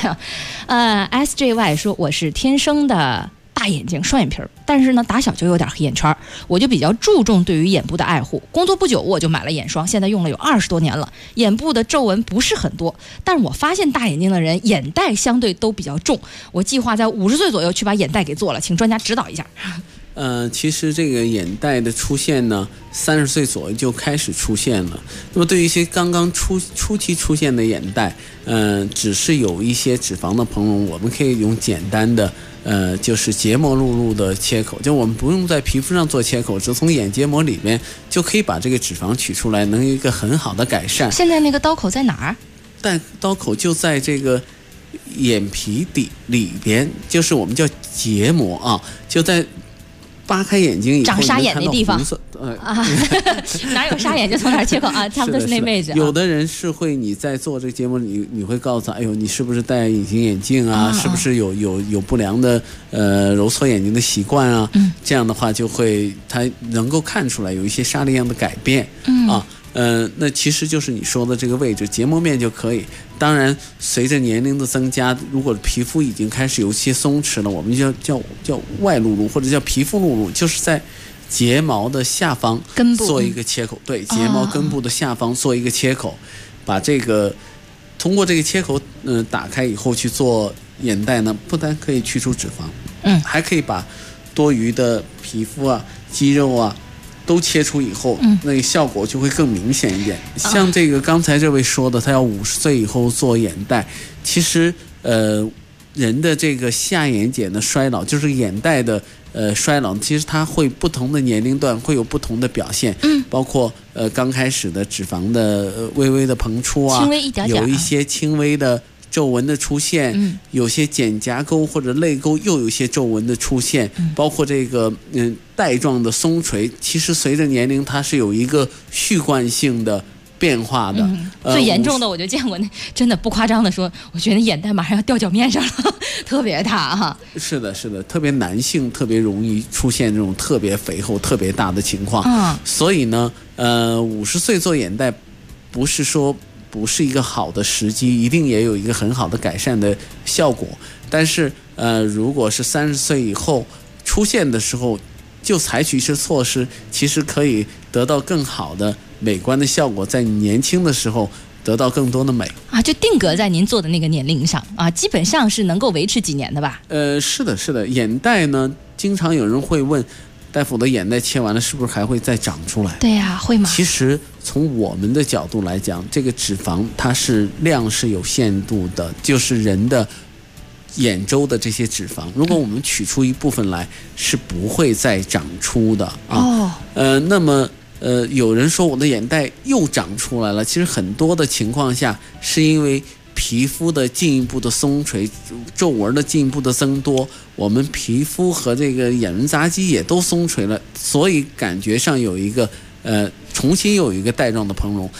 ？SJY 说我是天生的大眼睛双眼皮，但是呢打小就有点黑眼圈，我就比较注重对于眼部的爱护。工作不久我就买了眼霜，现在用了有20多年了，眼部的皱纹不是很多，但是我发现大眼睛的人眼袋相对都比较重，我计划在50岁左右去把眼袋给做了，请专家指导一下。 其实这个眼袋的出现呢，30岁左右就开始出现了。那么对于一些刚刚初期出现的眼袋，只是有一些脂肪的膨隆，我们可以用简单的就是结膜路入的切口，就我们不用在皮肤上做切口，只从眼结膜里面就可以把这个脂肪取出来，能有一个很好的改善。 现在那个刀口在哪儿？ 刀口就在这个眼皮底里边，就是我们叫结膜啊，就在扒开眼睛以后， 长沙眼那地方哪有沙眼就从哪儿切口啊，差不多是那位置。 有的人是会你在做这个节目，你会告诉他，哎呦，你是不是戴隐形眼镜啊？是不是有不良的揉搓眼睛的习惯啊？这样的话就会他能够看出来有一些沙粒样的改变啊。那其实就是你说的这个位置，结膜面就可以。当然，随着年龄的增加，如果皮肤已经开始有些松弛了，我们叫外露露或者叫皮肤露露，就是在睫毛的下方做一个切口，对，睫毛根部的下方做一个切口，把这个通过这个切口打开以后去做眼袋呢，不但可以去除脂肪，还可以把多余的皮肤啊、肌肉啊都切除以后，那个效果就会更明显一点。像这个刚才这位说的，他要50岁以后做眼袋，其实人的这个下眼睑的衰老，就是眼袋的衰老，其实它会不同的年龄段会有不同的表现，包括刚开始的脂肪的微微的膨出啊， 轻微一点点， 有一些轻微的皱纹的出现，有些睑颊沟或者泪沟又有一些皱纹的出现，包括这个带状的松垂，其实随着年龄它是有一个序贯性的变化的。 最严重的我就见过，那真的不夸张的说，我觉得眼袋马上要掉脚面上了，特别大哈。是的， 特别男性特别容易出现这种特别肥厚、特别大的情况。所以呢，50岁做眼袋不是一个好的时机，一定也有一个很好的改善的效果。但是如果是30岁以后出现的时候，就采取一些措施，其实可以得到更好的美观的效果，在你年轻的时候得到更多的美啊，就定格在您做的那个年龄上啊，基本上是能够维持几年的吧？ 是的，眼袋呢，经常有人会问，大夫的眼袋切完了是不是还会再长出来？ 对呀，会吗？ 其实从我们的角度来讲，这个脂肪它是量是有限度的，就是人的眼周的这些脂肪，如果我们取出一部分来，是不会再长出的啊。那么有人说我的眼袋又长出来了，其实很多的情况下是因为皮肤的进一步的松垂，皱纹的进一步的增多，我们皮肤和这个眼轮匝肌也都松垂了，所以感觉上有一个重新又有一个带状的膨隆。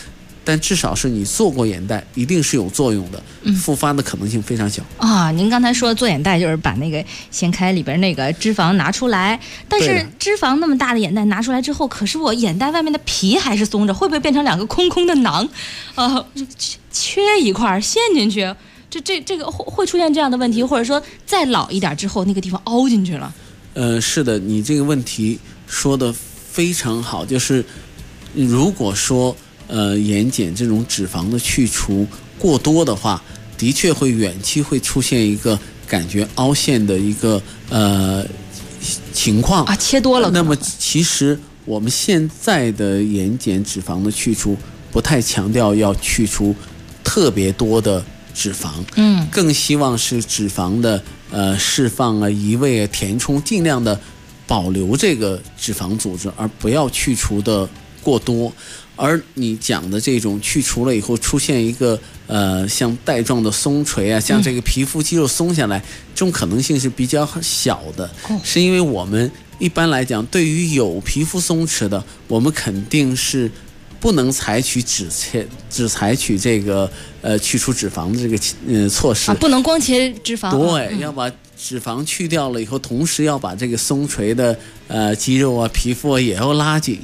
但至少是你做过眼袋，一定是有作用的，复发的可能性非常小啊。您刚才说做眼袋就是把那个掀开里边那个脂肪拿出来，但是脂肪那么大的眼袋拿出来之后，可是我眼袋外面的皮还是松着，会不会变成2个空空的囊？缺一块陷进去，这个会出现这样的问题，或者说再老一点之后那个地方凹进去了？ 是的，你这个问题说的非常好，就是如果说眼睑这种脂肪的去除过多的话，的确会远期会出现一个感觉凹陷的一个情况啊，切多了。 那么其实我们现在的眼睑脂肪的去除不太强调要去除特别多的脂肪，更希望是脂肪的释放啊、移位啊、填充，尽量的保留这个脂肪组织，而不要去除的过多。而你讲的这种去除了以后出现一个像带状的松垂啊，像这个皮肤肌肉松下来，这种可能性是比较小的，是因为我们一般来讲，对于有皮肤松弛的，我们肯定是不能采取只采取这个去除脂肪的这个措施不能光切脂肪， 对，要把脂肪去掉了以后，同时要把这个松垂的肌肉啊、皮肤啊也要拉紧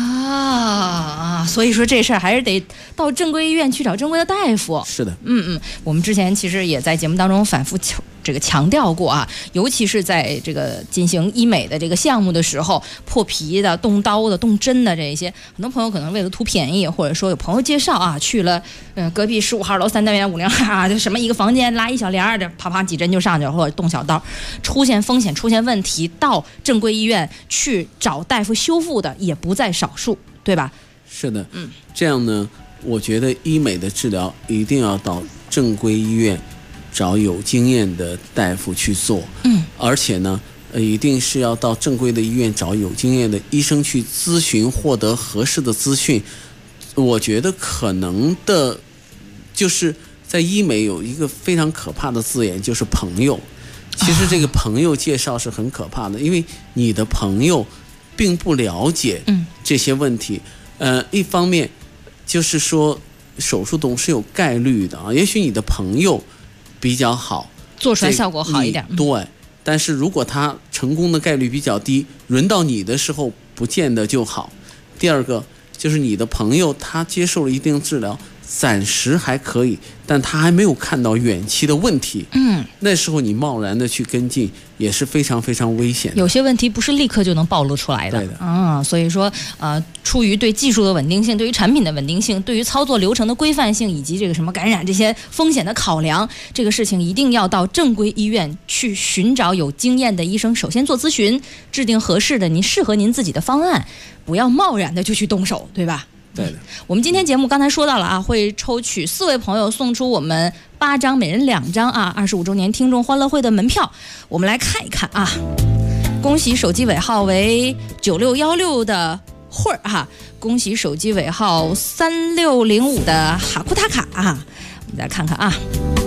所以说这事儿还是得到正规医院去找正规的大夫。 是的， 我们之前其实也在节目当中反复这个强调过啊，尤其是在这个进行医美的这个项目的时候，破皮的、动刀的、动针的这些，很多朋友可能为了图便宜，或者说有朋友介绍啊，去了隔壁15号楼3单元50号就什么一个房间拉一小帘儿，这啪啪几针就上去了，或者动小刀，出现风险、出现问题，到正规医院去找大夫修复的也不在少数，对吧？ 是的，这样呢，我觉得医美的治疗一定要到正规医院找有经验的大夫去做，而且呢，一定是要到正规的医院找有经验的医生去咨询，获得合适的资讯。我觉得可能的，就是在医美有一个非常可怕的字眼，就是朋友。其实这个朋友介绍是很可怕的，因为你的朋友并不了解这些问题。一方面就是说手术总是有概率的啊，也许你的朋友比较好， 做出来效果好一点， 对，但是如果他成功的概率比较低，轮到你的时候不见得就好。第二个就是你的朋友他接受了一定治疗，暂时还可以，但他还没有看到远期的问题，那时候你贸然的去跟进也是非常非常危险的。 有些问题不是立刻就能暴露出来的， 对的所以说出于对技术的稳定性、对于产品的稳定性、对于操作流程的规范性以及这个什么感染这些风险的考量，这个事情一定要到正规医院去寻找有经验的医生，首先做咨询，制定合适的适合您自己的方案，不要贸然的就去动手，对吧？ 对的。 我们今天节目刚才说到了啊，会抽取4位朋友送出我们8张每人2张啊25周年听众欢乐会的门票。我们来看一看啊，恭喜手机尾号为9616的慧儿哈，恭喜手机尾号3605的哈库塔卡啊，我们再看看啊。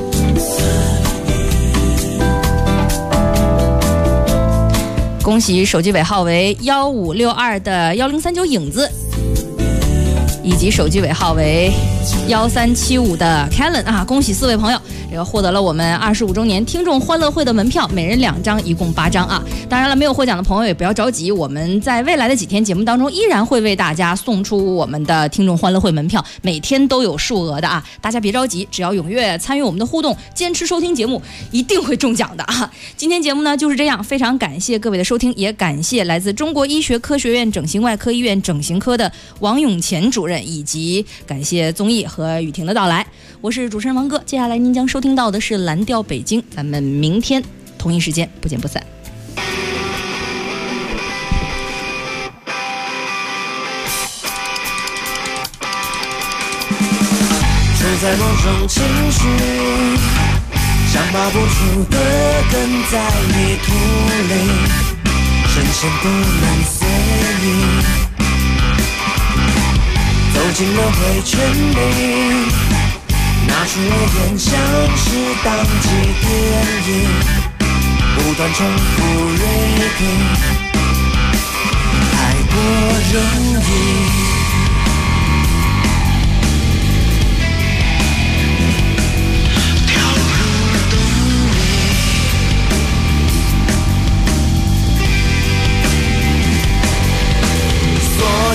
恭喜手机尾号为1562的1039影子，以及手机尾号为1375的 Kellen 啊，恭喜4位朋友，这个获得了我们25周年听众欢乐会的门票，每人2张，一共8张啊。当然了，没有获奖的朋友也不要着急，我们在未来的几天节目当中依然会为大家送出我们的听众欢乐会门票，每天都有数额的啊，大家别着急，只要踊跃参与我们的互动，坚持收听节目，一定会中奖的啊。今天节目呢就是这样，非常感谢各位的收听，也感谢来自中国医学科学院整形外科医院整形科的王永乾主任，以及感谢综艺和雨婷的到来。我是主持人王哥，接下来您将收听到的是蓝调北京，咱们明天同一时间不见不散。 处在某种情绪，想拔不出的根在泥土里，深陷不能随意，走进了回圈里，拿出了烟像是当机电影，不断重复 repeat， 太过容易。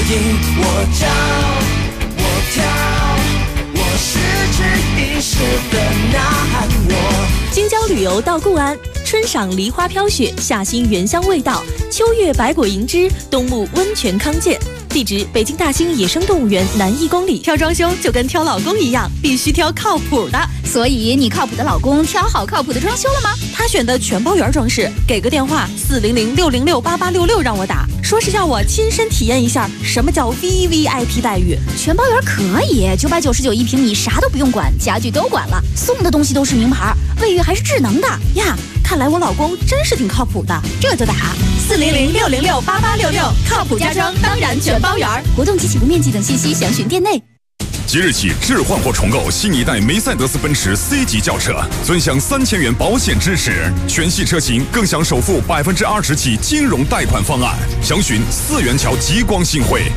赢，我叫，我跳，我是指一时的呐喊。 京郊旅游到固安，春赏梨花飘雪，夏欣原香味道，秋月百果盈枝，冬沐温泉康健。地址：北京大兴野生动物园南1公里。挑装修就跟挑老公一样，必须挑靠谱的。 所以你靠谱的老公挑好靠谱的装修了吗？ 他选的全包圆装饰，给个电话400-606-8866让我打，说是要我亲身体验一下什么叫 VVIP 待遇。 全包圆可以，999一平米，啥都不用管，家具都管了，送的东西都是名牌，卫浴还是智能的呀。看来我老公真是挺靠谱的， 这就打 400-606-8866，靠谱家装当然全包圆。 活动及起步面积等信息详询店内。 即日起置换或重购新一代梅赛德斯奔驰 C 级轿车，尊享3000元保险支持，全系车型更享首付20%起金融贷款方案。详询4元桥极光信汇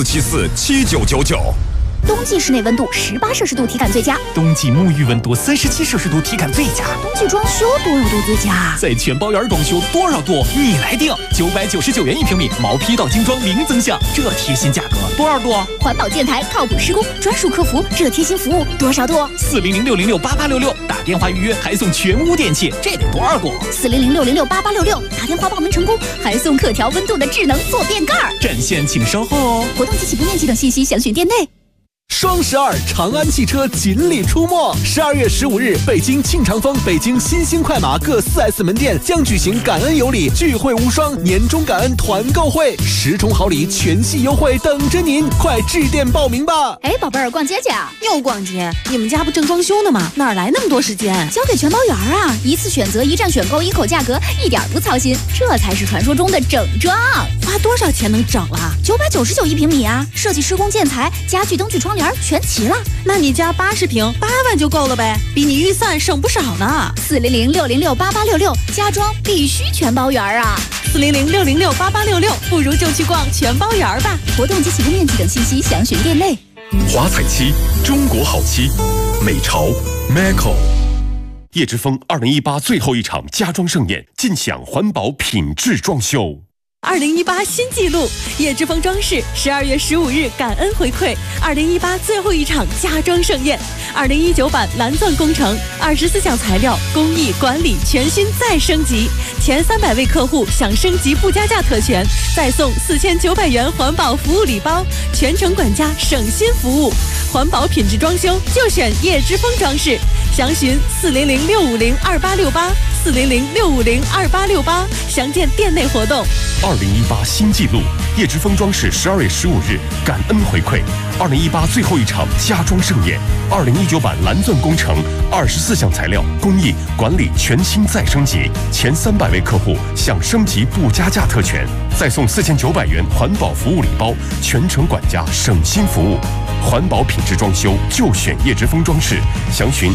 84747999。 冬季室内温度18摄氏度体感最佳， 冬季沐浴温度37摄氏度体感最佳。 冬季装修多少度最佳？ 在全包圆装修多少度你来定，999元一平米，毛坯到精装零增项，这贴心价格多少度？ 环保建材，靠谱施工，专属客服，这贴心服务多少度 ？400-606-8866，打电话预约还送全屋电器，这得多少度 ？400-606-8866，打电话报名成功还送可调温度的智能坐便盖。 占线请稍后哦。 活动及起步面积等信息详询店内。 双12，长安汽车锦鲤出没。12月15日，北京庆长丰、北京新兴快马各4S 门店将举行感恩有礼聚会无双年终感恩团购会，10重好礼全系优惠等着您，快致电报名吧！ 哎，宝贝儿，逛街去啊？ 又逛街？你们家不正装修呢吗？哪来那么多时间？ 交给全包圆啊！一次选择，一站选购，一口价格，一点不操心，这才是传说中的整装。 花多少钱能整了 ？999一平米啊！设计、施工、建材、家具、灯具、窗帘全齐了。 那你家80平8万就够了呗，比你预算省不少呢。 400-606-8866，家装必须全包圆啊 ！400-606-8866，不如就去逛全包圆吧。 活动及起步面积等信息详询店内。 华彩漆，中国好漆，美潮 Maco。叶之峰2018最后一场家装盛宴，尽享环保品质装修。 2018新纪录，叶之峰装饰12月15日感恩回馈2018最后一场家装盛宴，2019版蓝钻工程，24项材料工艺管理全新再升级，前300位客户享升级不加价特权，再送4900元环保服务礼包，全程管家省心服务，环保品质装修就选叶之峰装饰，详询400-650-2868，400-650-2868，详见店内活动。 2018新纪录，叶之峰装饰12月15日感恩回馈2018最后一场家装盛宴，2019版蓝钻工程，24项材料工艺管理全新再升级，前300位客户享升级不加价特权，再送4900元环保服务礼包，全程管家省心服务。环保品质装修就选叶之峰装饰，详询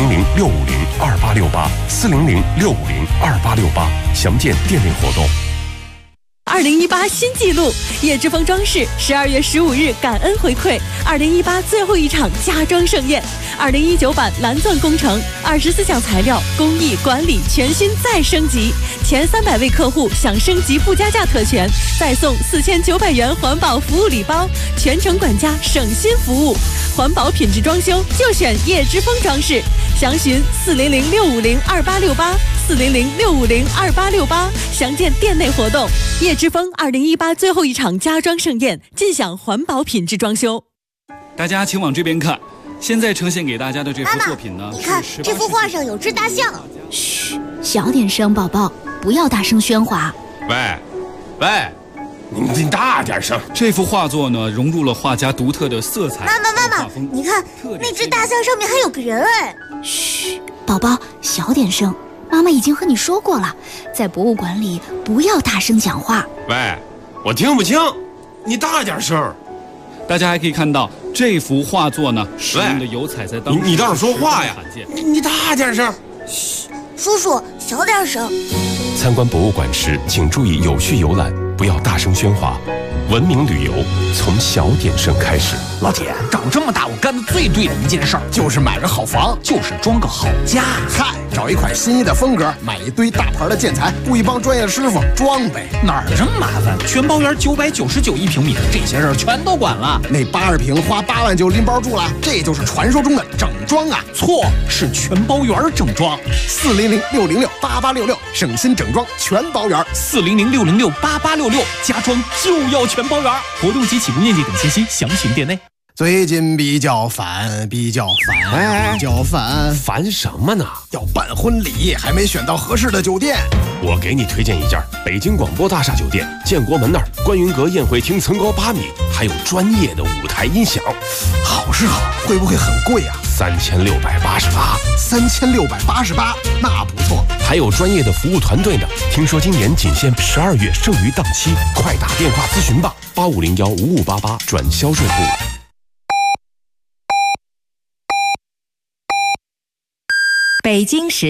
400-650-2868，400-650-2868，详见店内活动。 2018新纪录，叶之峰装饰12月15日感恩回馈2018最后一场家装盛宴，2019版蓝钻工程，24项材料工艺管理全新再升级，前300位客户享升级不加价特权，再送4900元环保服务礼包，全程管家省心服务。环保品质装修就选叶之峰装饰，详询400-650-2868，400-650-2868，详见店内活动。叶之峰2018最后一场家装盛宴，尽享环保品质装修。 大家请往这边看，现在呈现给大家的这幅作品呢， 你看这幅画上有只大象。 嘘，小点声，宝宝，不要大声喧哗。 喂， 你大点声。 这幅画作呢，融入了画家独特的色彩。 妈妈，你看那只大象上面还有个人哎。 嘘，宝宝，小点声。妈妈已经和你说过了，在博物馆里不要大声讲话。 喂，我听不清，你大点声。 大家还可以看到这幅画作呢，使用的油彩在当时你倒是说话呀！你大点声。 嘘，叔叔小点声。 参观博物馆时，请注意有序游览，不要大声喧哗。 文明旅游从小点声开始。 老铁，长这么大我干的最对的一件事儿，就是买个好房，就是装个好家。 嗨，找一款心仪的风格，买一堆大牌的建材，雇一帮专业师傅装呗。 哪儿这么麻烦？全包园999一平米，这些事儿全都管了。 那80平花8万就拎包住了，这就是传说中的整装啊！ 错，是全包园整装。 400-606-8866，省心整装全包园。 400-606-8866，家装就要全包园。活动及起步面积等信息详询店内。 最近比较烦， 烦什么呢？ 要办婚礼，还没选到合适的酒店。 我给你推荐一家北京广播大厦酒店，建国门那儿观云阁宴会厅层高8米，还有专业的舞台音响。 好是好，会不会很贵啊 ？3688， 那不错。 还有专业的服务团队呢。听说今年仅限12月剩余档期，快打电话咨询吧，8501-5588转销售部。 北京时